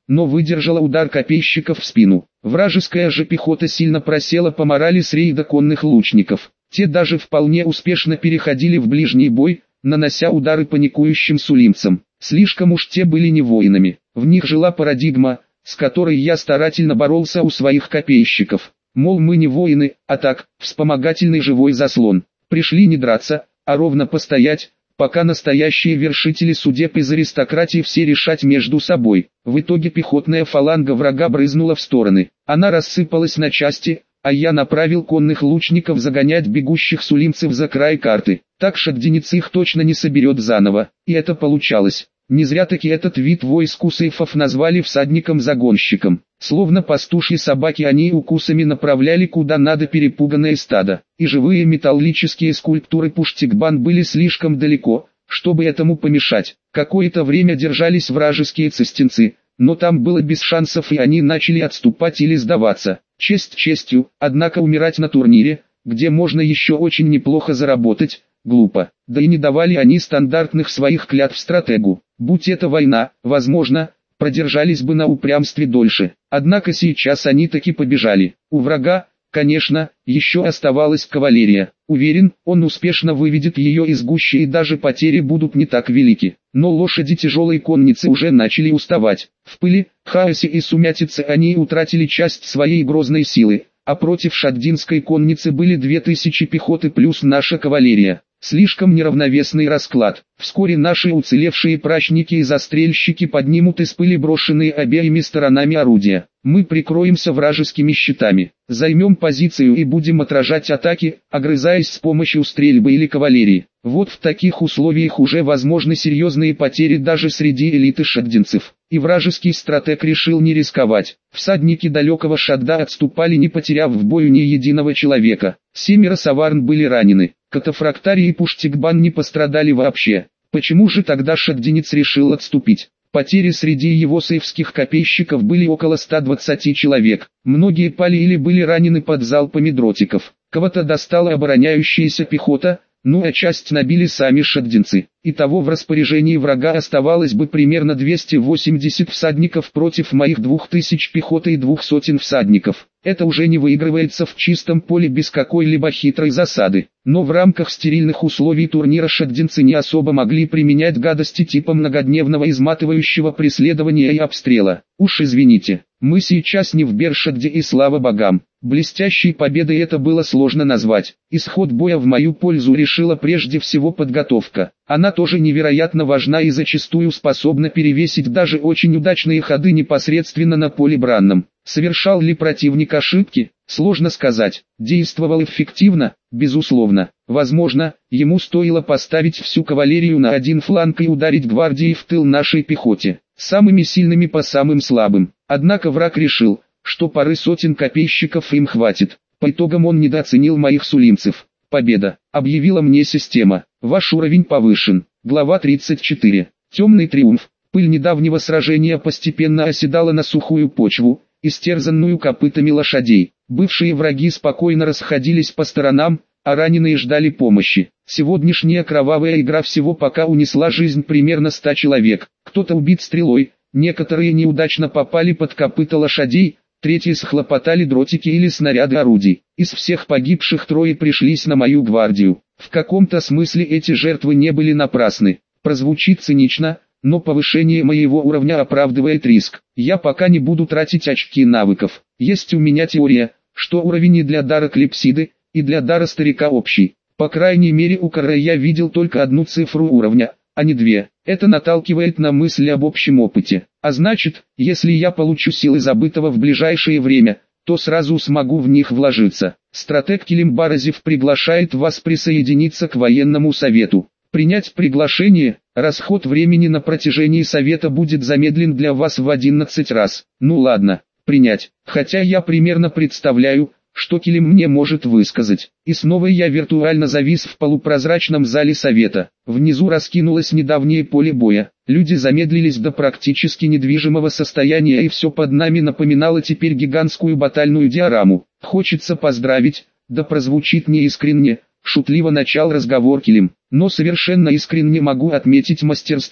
но выдержала удар копейщиков в спину. Вражеская же пехота сильно просела по морали с рейда конных лучников. Те даже вполне успешно переходили в ближний бой, нанося удары паникующим сулимцам. Слишком уж те были не воинами. В них жила парадигма, с которой я старательно боролся у своих копейщиков. Мол, мы не воины, а так, вспомогательный живой заслон. Пришли не драться, а ровно постоять, пока настоящие вершители судеб из аристократии все решать между собой. В итоге пехотная фаланга врага брызнула в стороны. Она рассыпалась на части, а я направил конных лучников загонять бегущих сулимцев за край карты. Так шагденец их точно не соберет заново, и это получалось. Не зря-таки этот вид войск усейфов назвали всадником-загонщиком. Словно пастушьи собаки они укусами направляли куда надо перепуганное стадо. И живые металлические скульптуры Пуштикбан были слишком далеко, чтобы этому помешать. Какое-то время держались вражеские цистинцы, но там было без шансов и они начали отступать или сдаваться. Честь честью, однако умирать на турнире, где можно еще очень неплохо заработать, глупо. Да и не давали они стандартных своих клятв стратегу. Будь это война, возможно, продержались бы на упрямстве дольше. Однако сейчас они таки побежали. У врага, конечно, еще оставалась кавалерия. Уверен, он успешно выведет ее из гущи и даже потери будут не так велики. Но лошади тяжелой конницы уже начали уставать. В пыли, хаосе и сумятице они утратили часть своей грозной силы, а против шагдинской конницы были две тысячи пехоты плюс наша кавалерия. Слишком неравновесный расклад. Вскоре наши уцелевшие прачники и застрельщики поднимут из пыли брошенные обеими сторонами орудия. Мы прикроемся вражескими щитами, займем позицию и будем отражать атаки, огрызаясь с помощью стрельбы или кавалерии. Вот в таких условиях уже возможны серьезные потери даже среди элиты шагдинцев. И вражеский стратег решил не рисковать. Всадники далекого Шадда отступали, не потеряв в бою ни единого человека. Семеро саварн были ранены. Катафрактарий и Пуштикбан не пострадали вообще. Почему же тогда шагдинец решил отступить? Потери среди его сейфских копейщиков были около ста двадцати человек. Многие пали или были ранены под залпами дротиков. Кого-то достала обороняющаяся пехота, ну а часть набили сами шагдинцы. Итого в распоряжении врага оставалось бы примерно двести восемьдесят всадников против моих двух тысяч пехоты и двух сотен всадников. Это уже не выигрывается в чистом поле без какой-либо хитрой засады. Но в рамках стерильных условий турнира шагдинцы не особо могли применять гадости типа многодневного изматывающего преследования и обстрела. Уж извините, мы сейчас не в Бершадде и слава богам. Блестящей победой это было сложно назвать. Исход боя в мою пользу решила прежде всего подготовка. Она тоже невероятно важна и зачастую способна перевесить даже очень удачные ходы непосредственно на поле бранном. Совершал ли противник ошибки? Сложно сказать. Действовал эффективно? Безусловно. Возможно, ему стоило поставить всю кавалерию на один фланг и ударить гвардией в тыл нашей пехоте, самыми сильными по самым слабым. Однако враг решил, что пары сотен копейщиков им хватит. По итогам он недооценил моих сулимцев. Победа, объявила мне система. Ваш уровень повышен. Глава тридцать четыре. Темный триумф. Пыль недавнего сражения постепенно оседала на сухую почву, истерзанную копытами лошадей. Бывшие враги спокойно расходились по сторонам, а раненые ждали помощи. Сегодняшняя кровавая игра всего пока унесла жизнь примерно ста человек. Кто-то убит стрелой, некоторые неудачно попали под копыта лошадей, третьи схлопотали дротики или снаряды орудий. Из всех погибших трое пришлись на мою гвардию. В каком-то смысле эти жертвы не были напрасны. Прозвучит цинично, но повышение моего уровня оправдывает риск. Я пока не буду тратить очки навыков. Есть у меня теория, что уровень и для дара клипсиды, и для дара старика общий. По крайней мере у Каре я видел только одну цифру уровня, а не две. Это наталкивает на мысли об общем опыте. А значит, если я получу силы забытого в ближайшее время, то сразу смогу в них вложиться. Стратег Килимбаразев приглашает вас присоединиться к военному совету. Принять приглашение, расход времени на протяжении совета будет замедлен для вас в одиннадцать раз. Ну ладно, принять, хотя я примерно представляю, что Килим мне может высказать. И снова я виртуально завис в полупрозрачном зале совета. Внизу раскинулось недавнее поле боя. Люди замедлились до практически недвижимого состояния, и все под нами напоминало теперь гигантскую батальную диораму. Хочется поздравить, да прозвучит неискренне, шутливо начал разговор Килим. Но совершенно искренне могу отметить мастерство.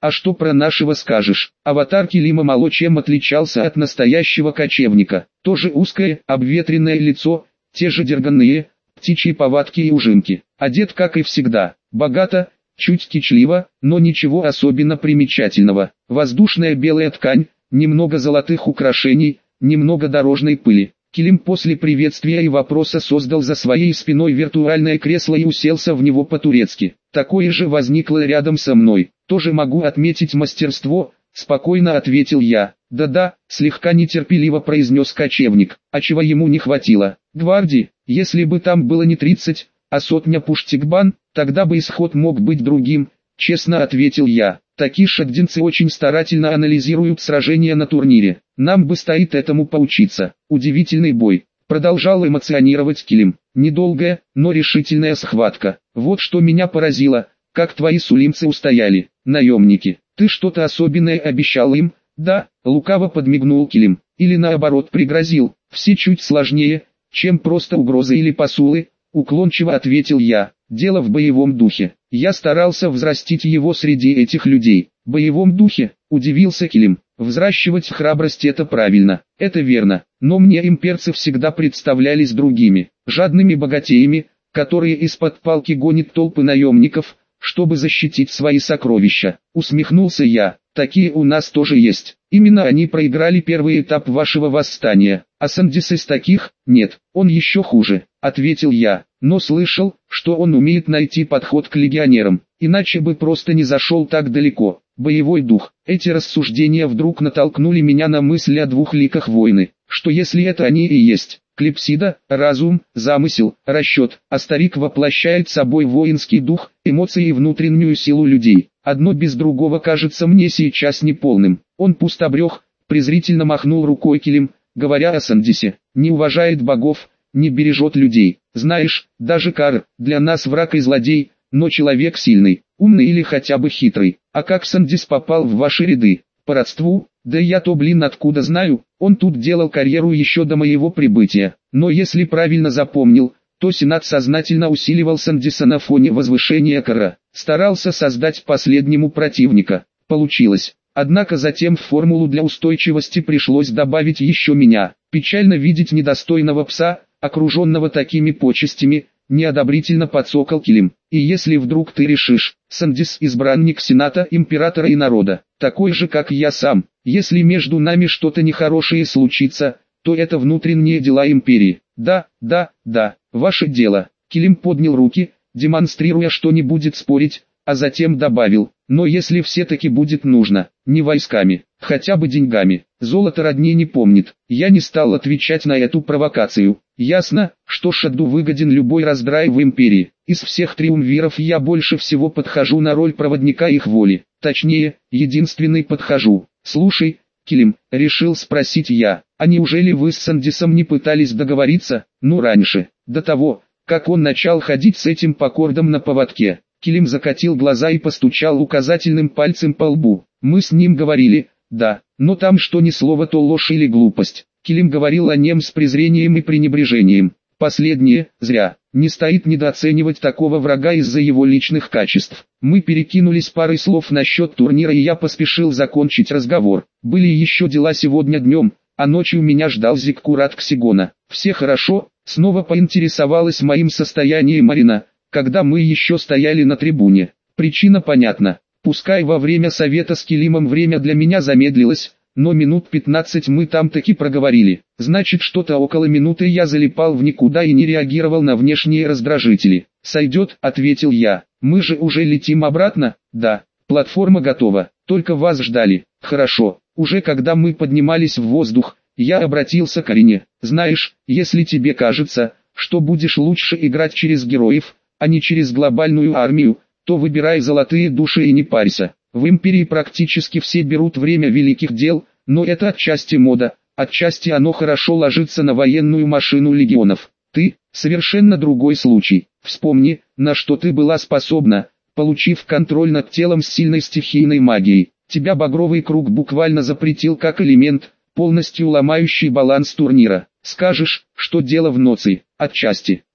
А что про нашего скажешь? Аватар Килима мало чем отличался от настоящего кочевника. Тоже узкое, обветренное лицо, те же дерганные, птичьи повадки и ужимки. Одет как и всегда, богато, чуть кичливо, но ничего особенно примечательного. Воздушная белая ткань, немного золотых украшений, немного дорожной пыли. Килим после приветствия и вопроса создал за своей спиной виртуальное кресло и уселся в него по-турецки. Такое же возникло рядом со мной. Тоже могу отметить мастерство, спокойно ответил я. Да-да, слегка нетерпеливо произнес кочевник. А чего ему не хватило? Гвардии, если бы там было не тридцать, а сотня пуштикбан, тогда бы исход мог быть другим, честно ответил я. Такие шагдинцы очень старательно анализируют сражения на турнире. Нам бы стоит этому поучиться. Удивительный бой. Продолжал эмоционировать Килим. Недолгая, но решительная схватка. Вот что меня поразило, как твои сулимцы устояли. Наемники, ты что-то особенное обещал им? Да, лукаво подмигнул Килим. Или наоборот пригрозил. Все чуть сложнее, чем просто угрозы или посулы, уклончиво ответил я. Дело в боевом духе. Я старался взрастить его среди этих людей. В боевом духе, удивился Килим. Взращивать храбрость — это правильно, это верно. Но мне имперцы всегда представлялись другими, жадными богатеями, которые из-под палки гонят толпы наемников, чтобы защитить свои сокровища. Усмехнулся я. Такие у нас тоже есть. Именно они проиграли первый этап вашего восстания. А Сандис из таких? Нет, он еще хуже, ответил я. Но слышал, что он умеет найти подход к легионерам, иначе бы просто не зашел так далеко. Боевой дух. Эти рассуждения вдруг натолкнули меня на мысли о двух ликах войны. Что если это они и есть? Клипсида, разум, замысел, расчет, а старик воплощает собой воинский дух, эмоции и внутреннюю силу людей. Одно без другого кажется мне сейчас неполным. Он пустобрех, презрительно махнул рукой Килим, говоря о Сандисе. Не уважает богов, не бережет людей. Знаешь, даже Кар, для нас враг и злодей, но человек сильный, умный или хотя бы хитрый. А как Сандис попал в ваши ряды? По родству? Да я-то, блин, откуда знаю, он тут делал карьеру еще до моего прибытия. Но если правильно запомнил, то Сенат сознательно усиливал Сандиса на фоне возвышения Кара. Старался создать последнему противника. Получилось. Однако затем в формулу для устойчивости пришлось добавить еще меня. Печально видеть недостойного пса, окруженного такими почестями, неодобрительно подсокал Килим. И если вдруг ты решишь, Сандис избранник Сената, императора и народа, такой же как я сам, если между нами что-то нехорошее случится, то это внутренние дела империи. Да, да, да, ваше дело. Килим поднял руки, демонстрируя, что не будет спорить, а затем добавил, но если все-таки будет нужно, не войсками, хотя бы деньгами, золото родни не помнит. Я не стал отвечать на эту провокацию. Ясно, что Шадду выгоден любой раздрай в империи. Из всех триумвиров я больше всего подхожу на роль проводника их воли. Точнее, единственный подхожу. Слушай, Килим, решил спросить я, а неужели вы с Сандисом не пытались договориться? Ну раньше, до того, как он начал ходить с этим покордом на поводке. Килим закатил глаза и постучал указательным пальцем по лбу. Мы с ним говорили, да, но там что ни слово, то ложь или глупость. Килим говорил о нем с презрением и пренебрежением. Последнее, зря, не стоит недооценивать такого врага из-за его личных качеств. Мы перекинулись парой слов насчет турнира и я поспешил закончить разговор. Были еще дела сегодня днем, а ночью меня ждал Зиккурат Ксигона. Все хорошо, снова поинтересовалась моим состоянием Марина, когда мы еще стояли на трибуне. Причина понятна. Пускай во время совета с Килимом время для меня замедлилось, но минут пятнадцать мы там таки проговорили. Значит, что-то около минуты я залипал в никуда и не реагировал на внешние раздражители. «Сойдет», — ответил я. «Мы же уже летим обратно?» «Да, платформа готова, только вас ждали». «Хорошо». Уже когда мы поднимались в воздух, я обратился к Арине. «Знаешь, если тебе кажется, что будешь лучше играть через героев, а не через глобальную армию, то выбирай золотые души и не парься. В империи практически все берут время великих дел, но это отчасти мода, отчасти оно хорошо ложится на военную машину легионов. Ты – совершенно другой случай. Вспомни, на что ты была способна, получив контроль над телом с сильной стихийной магией. Тебя багровый круг буквально запретил как элемент, полностью ломающий баланс турнира. Скажешь, что дело в ноции? Отчасти.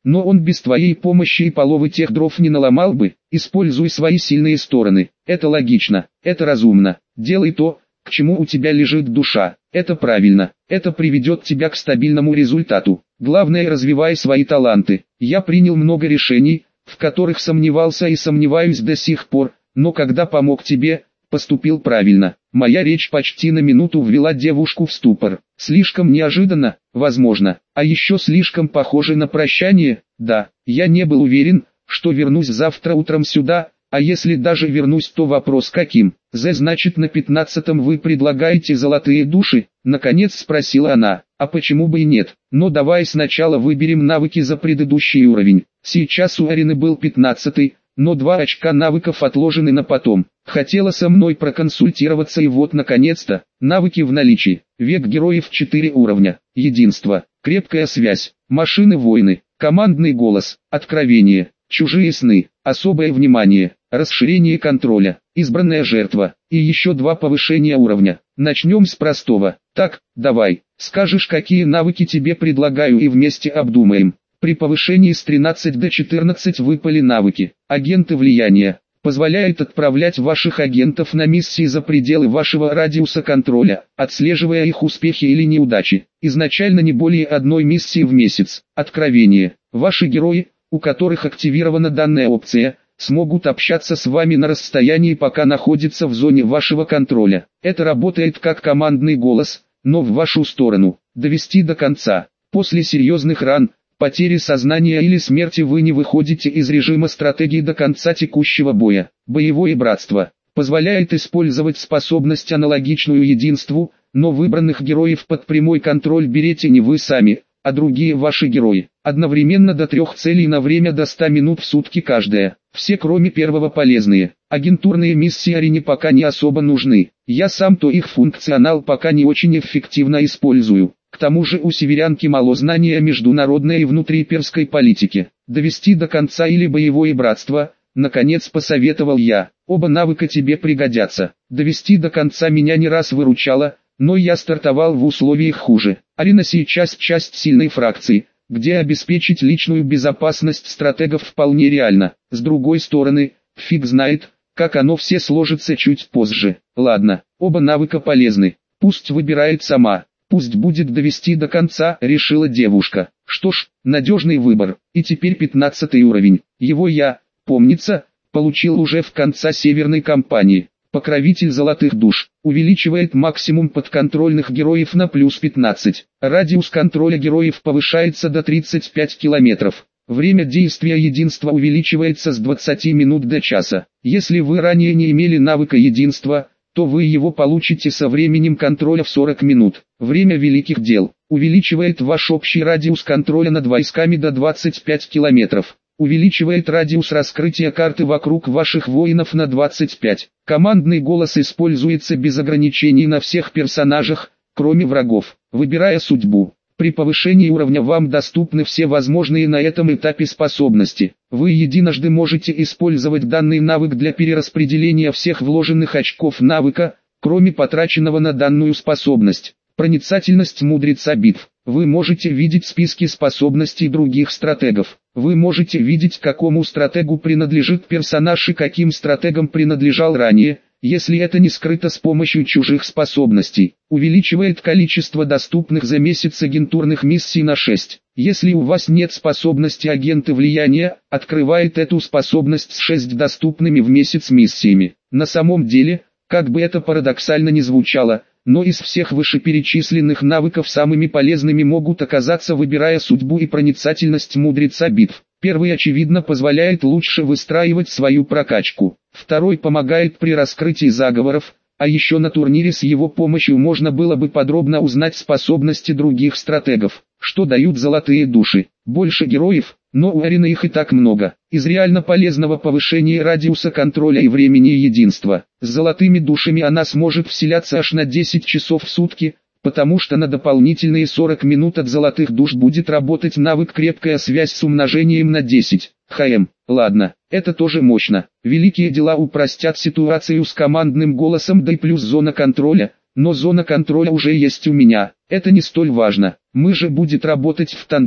но он без твоей помощи и половы тех дров не наломал бы. Используй свои сильные стороны, это логично, это разумно, делай то, к чему у тебя лежит душа, это правильно, это приведет тебя к стабильному результату. Главное, развивай свои таланты. Я принял много решений, в которых сомневался и сомневаюсь до сих пор, но когда помог тебе, поступил правильно. Моя речь почти на минуту ввела девушку в ступор. Слишком неожиданно, возможно, а еще слишком похоже на прощание. Да, я не был уверен, что вернусь завтра утром сюда, а если даже вернусь, то вопрос каким? З значит на пятнадцатом вы предлагаете золотые души? Наконец спросила она. А почему бы и нет? Но давай сначала выберем навыки за предыдущий уровень. Сейчас у Арины был пятнадцатый, но два очка навыков отложены на потом. Хотела со мной проконсультироваться и вот наконец-то, навыки в наличии. Век героев четыре уровня. Единство, крепкая связь, машины-воины, командный голос, откровение, чужие сны, особое внимание, расширение контроля, избранная жертва, и еще два повышения уровня. Начнем с простого. Так, давай, скажешь, какие навыки тебе предлагаю и вместе обдумаем. При повышении с тринадцати до четырнадцати выпали навыки. Агенты влияния. Позволяет отправлять ваших агентов на миссии за пределы вашего радиуса контроля, отслеживая их успехи или неудачи. Изначально не более одной миссии в месяц. Откровение. Ваши герои, у которых активирована данная опция, смогут общаться с вами на расстоянии, пока находятся в зоне вашего контроля. Это работает как командный голос, но в вашу сторону. Довести до конца. После серьезных ран, потери сознания или смерти вы не выходите из режима стратегии до конца текущего боя. Боевое братство. Позволяет использовать способность, аналогичную единству, но выбранных героев под прямой контроль берете не вы сами, а другие ваши герои. Одновременно до трех целей на время до ста минут в сутки каждая. Все кроме первого полезные. Агентурные миссии Арине пока не особо нужны. Я сам-то их функционал пока не очень эффективно использую. К тому же у северянки мало знания международной и внутриперской политики. Довести до конца или боевое братство, наконец посоветовал я. Оба навыка тебе пригодятся. Довести до конца меня не раз выручало, но я стартовал в условиях хуже. Арина сейчас часть сильной фракции, где обеспечить личную безопасность стратегов вполне реально. С другой стороны, фиг знает, как оно все сложится чуть позже. Ладно, оба навыка полезны. Пусть выбирает сама. Пусть будет довести до конца, решила девушка. Что ж, надежный выбор. И теперь пятнадцатый уровень. Его я, помнится, получил уже в конце северной кампании. Покровитель золотых душ. Увеличивает максимум подконтрольных героев на плюс пятнадцать. Радиус контроля героев повышается до тридцати пяти километров. Время действия единства увеличивается с двадцати минут до часа. Если вы ранее не имели навыка единства, то вы его получите со временем контроля в сорок минут. Время великих дел. Увеличивает ваш общий радиус контроля над войсками до двадцати пяти километров. Увеличивает радиус раскрытия карты вокруг ваших воинов на двадцать пять. Командный голос используется без ограничений на всех персонажах, кроме врагов. Выбирая судьбу. При повышении уровня вам доступны все возможные на этом этапе способности. Вы единожды можете использовать данный навык для перераспределения всех вложенных очков навыка, кроме потраченного на данную способность. Проницательность мудреца битв. Вы можете видеть списки способностей других стратегов. Вы можете видеть, какому стратегу принадлежит персонаж и каким стратегам принадлежал ранее, если это не скрыто с помощью чужих способностей. Увеличивает количество доступных за месяц агентурных миссий на шесть. Если у вас нет способности агенты влияния, открывает эту способность с шесть доступными в месяц миссиями. На самом деле, как бы это парадоксально ни звучало, но из всех вышеперечисленных навыков самыми полезными могут оказаться, выбирая судьбу и проницательность мудреца битв. Первый, очевидно, позволяет лучше выстраивать свою прокачку. Второй помогает при раскрытии заговоров, а еще на турнире с его помощью можно было бы подробно узнать способности других стратегов. Что дают золотые души? Больше героев, но у Арины их и так много. Из реально полезного повышения радиуса контроля и времени единства. С золотыми душами она сможет вселяться аж на десять часов в сутки, потому что на дополнительные сорок минут от золотых душ будет работать навык крепкая связь с умножением на десять. Хм, ладно, это тоже мощно. Великие дела упростят ситуацию с командным голосом, да и плюс зона контроля, но зона контроля уже есть у меня. Это не столь важно, мы же будет работать в тандеме.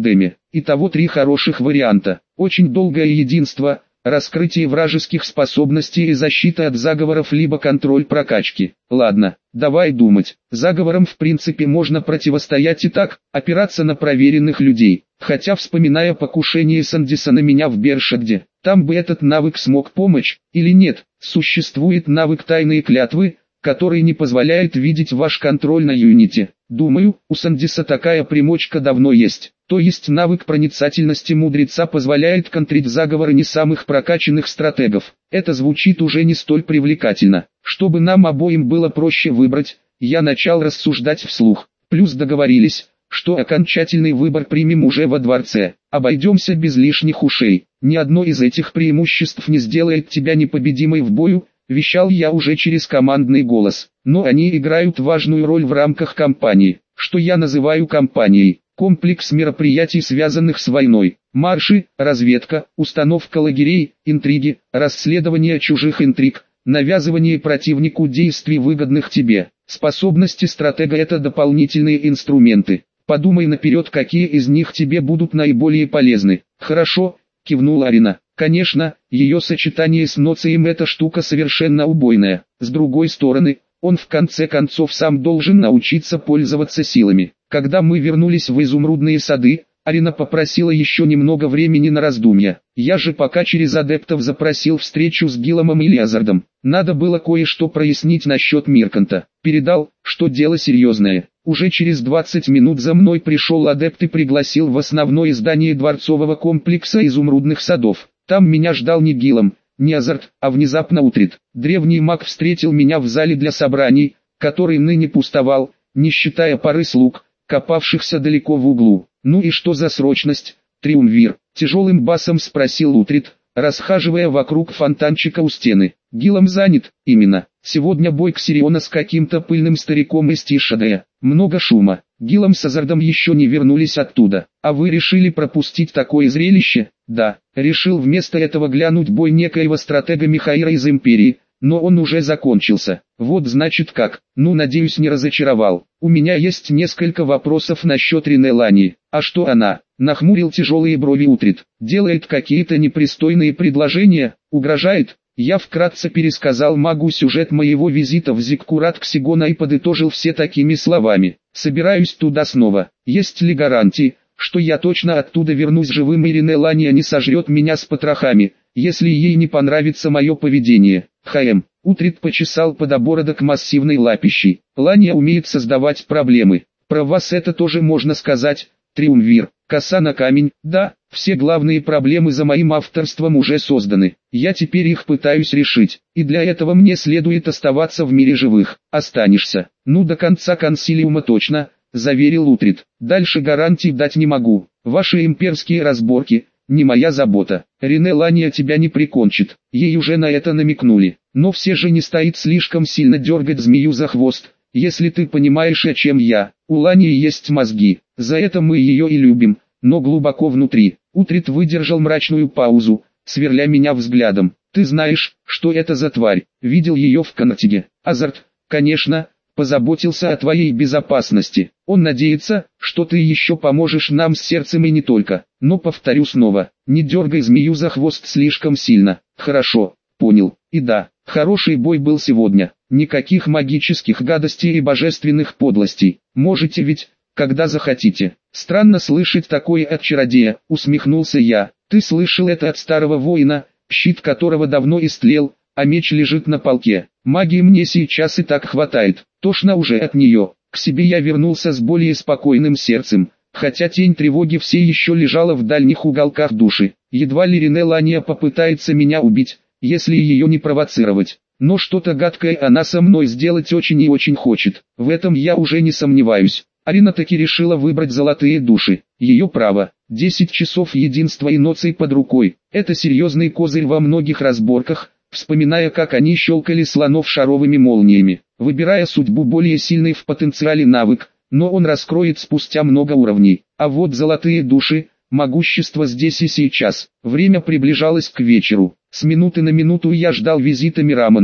Итого три хороших варианта. Очень долгое единство, раскрытие вражеских способностей и защита от заговоров либо контроль прокачки. Ладно, давай думать. Заговорам в принципе можно противостоять и так, опираться на проверенных людей. Хотя, вспоминая покушение Сандиса на меня в Бершадде, там бы этот навык смог помочь, или нет. Существует навык тайные клятвы, который не позволяет видеть ваш контроль на юните. Думаю, у Сандиса такая примочка давно есть. То есть навык проницательности мудреца позволяет контрить заговоры не самых прокачанных стратегов. Это звучит уже не столь привлекательно. Чтобы нам обоим было проще выбрать, я начал рассуждать вслух. Плюс договорились, что окончательный выбор примем уже во дворце. Обойдемся без лишних ушей. Ни одно из этих преимуществ не сделает тебя непобедимой в бою, вещал я уже через командный голос. Но они играют важную роль в рамках кампании, что я называю кампанией. Комплекс мероприятий, связанных с войной. Марши, разведка, установка лагерей, интриги, расследование чужих интриг, навязывание противнику действий, выгодных тебе. Способности стратега — это дополнительные инструменты. Подумай наперед, какие из них тебе будут наиболее полезны. Хорошо, кивнула Арина. Конечно, ее сочетание с Ноцием — эта штука совершенно убойная. С другой стороны, он в конце концов сам должен научиться пользоваться силами. Когда мы вернулись в изумрудные сады, Арина попросила еще немного времени на раздумья. Я же пока через адептов запросил встречу с Гилломом и Лиазардом. Надо было кое-что прояснить насчет Мирканта. Передал, что дело серьезное. Уже через двадцать минут за мной пришел адепт и пригласил в основное здание дворцового комплекса изумрудных садов. Там меня ждал не Гиллом, не Азард, а внезапно Утрит. Древний маг встретил меня в зале для собраний, который ныне пустовал, не считая пары слуг, копавшихся далеко в углу. «Ну и что за срочность, Триумвир?» — тяжелым басом спросил Утрит, расхаживая вокруг фонтанчика у стены. «Гиллом занят, именно. Сегодня бой Ксириона с каким-то пыльным стариком из Тишадея. Много шума. Гиллом с Азардом еще не вернулись оттуда. А вы решили пропустить такое зрелище?» «Да, решил вместо этого глянуть бой некоего стратега Михаира из Империи, но он уже закончился. Вот значит как. Ну, надеюсь, не разочаровал. У меня есть несколько вопросов насчет Ринелани. А что она?» — нахмурил тяжелые брови Утрит. «Делает какие-то непристойные предложения, угрожает?» Я вкратце пересказал магу сюжет моего визита в Зиккурат Ксигона и подытожил все такими словами. «Собираюсь туда снова. Есть ли гарантии, что я точно оттуда вернусь живым и Ринелания не сожрет меня с потрохами, если ей не понравится мое поведение?» «Хм». Утрит почесал подобородок массивной лапищей. «Лания умеет создавать проблемы. Про вас это тоже можно сказать, Триумвир. Коса на камень. Да, все главные проблемы за моим авторством уже созданы. Я теперь их пытаюсь решить. И для этого мне следует оставаться в мире живых. Останешься. Ну, до конца консилиума точно», — заверил Утрит. «Дальше гарантий дать не могу. Ваши имперские разборки — не моя забота. Ринелания тебя не прикончит. Ей уже на это намекнули. Но все же не стоит слишком сильно дергать змею за хвост. Если ты понимаешь, о чем я. У Лании есть мозги. За это мы ее и любим, но глубоко внутри». Утрит выдержал мрачную паузу, сверля меня взглядом. «Ты знаешь, что это за тварь? Видел ее в Конатиге?» «Азард, конечно, позаботился о твоей безопасности. Он надеется, что ты еще поможешь нам с сердцем и не только. Но повторю снова, не дергай змею за хвост слишком сильно». «Хорошо, понял. И да, хороший бой был сегодня. Никаких магических гадостей и божественных подлостей. Можете ведь, когда захотите». «Странно слышать такое от чародея», — усмехнулся я. «Ты слышал это от старого воина, щит которого давно истлел, а меч лежит на полке. Магии мне сейчас и так хватает, тошно уже от нее». К себе я вернулся с более спокойным сердцем, хотя тень тревоги все еще лежала в дальних уголках души. Едва ли Ринелания попытается меня убить, если ее не провоцировать. Но что-то гадкое она со мной сделать очень и очень хочет. В этом я уже не сомневаюсь. Арина таки решила выбрать золотые души. Ее право. Десять часов единства и ноций под рукой. Это серьезный козырь во многих разборках, вспоминая, как они щелкали слонов шаровыми молниями, выбирая судьбу более сильный в потенциале навык, но он раскроет спустя много уровней. А вот золотые души, могущество здесь и сейчас. Время приближалось к вечеру. С минуты на минуту я ждал визита Мирамона,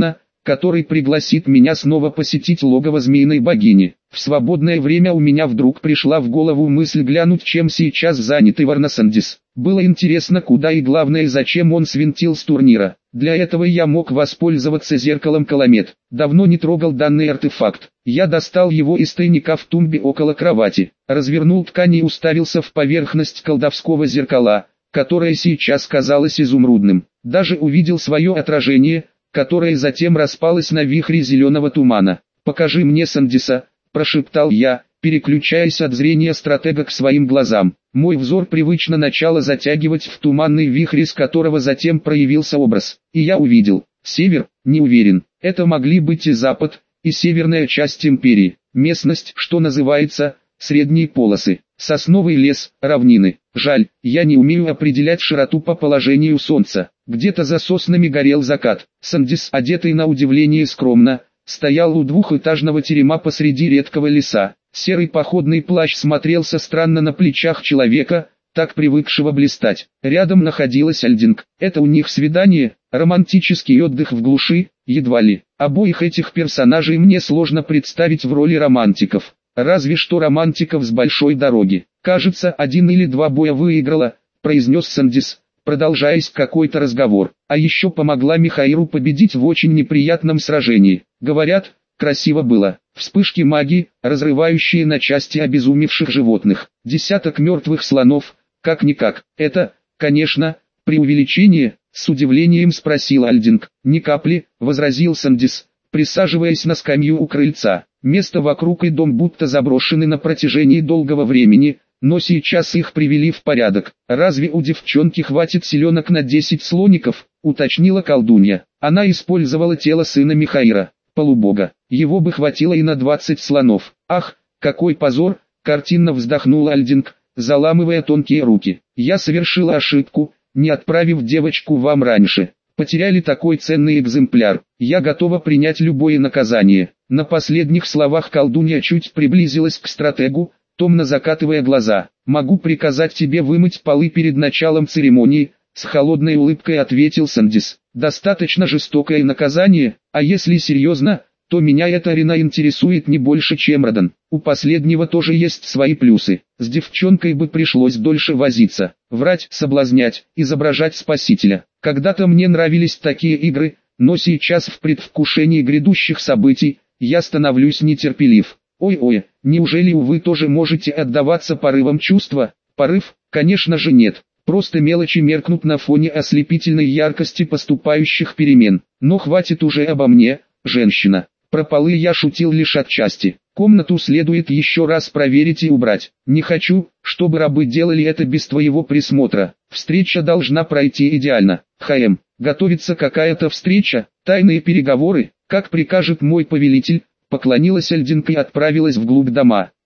который пригласит меня снова посетить логово змеиной богини. В свободное время у меня вдруг пришла в голову мысль глянуть, чем сейчас занят Иварна Сандис. Было интересно, куда и главное, зачем он свинтил с турнира. Для этого я мог воспользоваться зеркалом Каламет. Давно не трогал данный артефакт. Я достал его из тайника в тумбе около кровати, развернул ткань и уставился в поверхность колдовского зеркала, которое сейчас казалось изумрудным. Даже увидел свое отражение, которое затем распалось на вихре зеленого тумана. «Покажи мне Сандиса», – прошептал я, переключаясь от зрения стратега к своим глазам. Мой взор привычно начало затягивать в туманный вихрь, из которого затем проявился образ. И я увидел. Север, не уверен. Это могли быть и запад, и северная часть империи. Местность, что называется, средние полосы. Сосновый лес, равнины. Жаль, я не умею определять широту по положению солнца. Где-то за соснами горел закат. Сандис, одетый на удивление скромно, стоял у двухэтажного терема посреди редкого леса. Серый походный плащ смотрелся странно на плечах человека, так привыкшего блистать. Рядом находилась Альдинг. Это у них свидание, романтический отдых в глуши, едва ли. Обоих этих персонажей мне сложно представить в роли романтиков. Разве что романтиков с большой дороги. «Кажется, один или два боя выиграла», — произнес Сандис, продолжаясь какой-то разговор. «А еще помогла Михаиру победить в очень неприятном сражении. Говорят, красиво было. Вспышки магии, разрывающие на части обезумевших животных. Десяток мертвых слонов, как-никак. Это, конечно, преувеличение», — с удивлением спросил Альдинг. «Ни капли», — возразил Сандис, присаживаясь на скамью у крыльца. «Место вокруг и дом будто заброшены на протяжении долгого времени, но сейчас их привели в порядок. Разве у девчонки хватит селенок на десять слоников?» — уточнила колдунья. Она использовала тело сына Михаира, полубога. Его бы хватило и на двадцать слонов. «Ах, какой позор!» — картинно вздохнул Альдинг, заламывая тонкие руки. «Я совершила ошибку, не отправив девочку вам раньше. Потеряли такой ценный экземпляр. Я готова принять любое наказание». На последних словах колдунья чуть приблизилась к стратегу, томно закатывая глаза. «Могу приказать тебе вымыть полы перед началом церемонии», — с холодной улыбкой ответил Сандис. «Достаточно жестокое наказание, а если серьезно, то меня эта арена интересует не больше, чем Радан. У последнего тоже есть свои плюсы. С девчонкой бы пришлось дольше возиться, врать, соблазнять, изображать спасителя. Когда-то мне нравились такие игры, но сейчас в предвкушении грядущих событий, я становлюсь нетерпелив. Ой-ой, неужели вы тоже можете отдаваться порывам чувства?» «Порыв? Конечно же нет. Просто мелочи меркнут на фоне ослепительной яркости поступающих перемен. Но хватит уже обо мне, женщина. Про полы я шутил лишь отчасти. Комнату следует еще раз проверить и убрать. Не хочу, чтобы рабы делали это без твоего присмотра. Встреча должна пройти идеально. Хаэм, готовится какая-то встреча, тайные переговоры, как прикажет мой повелитель». Поклонилась Альдинг и отправилась вглубь дома.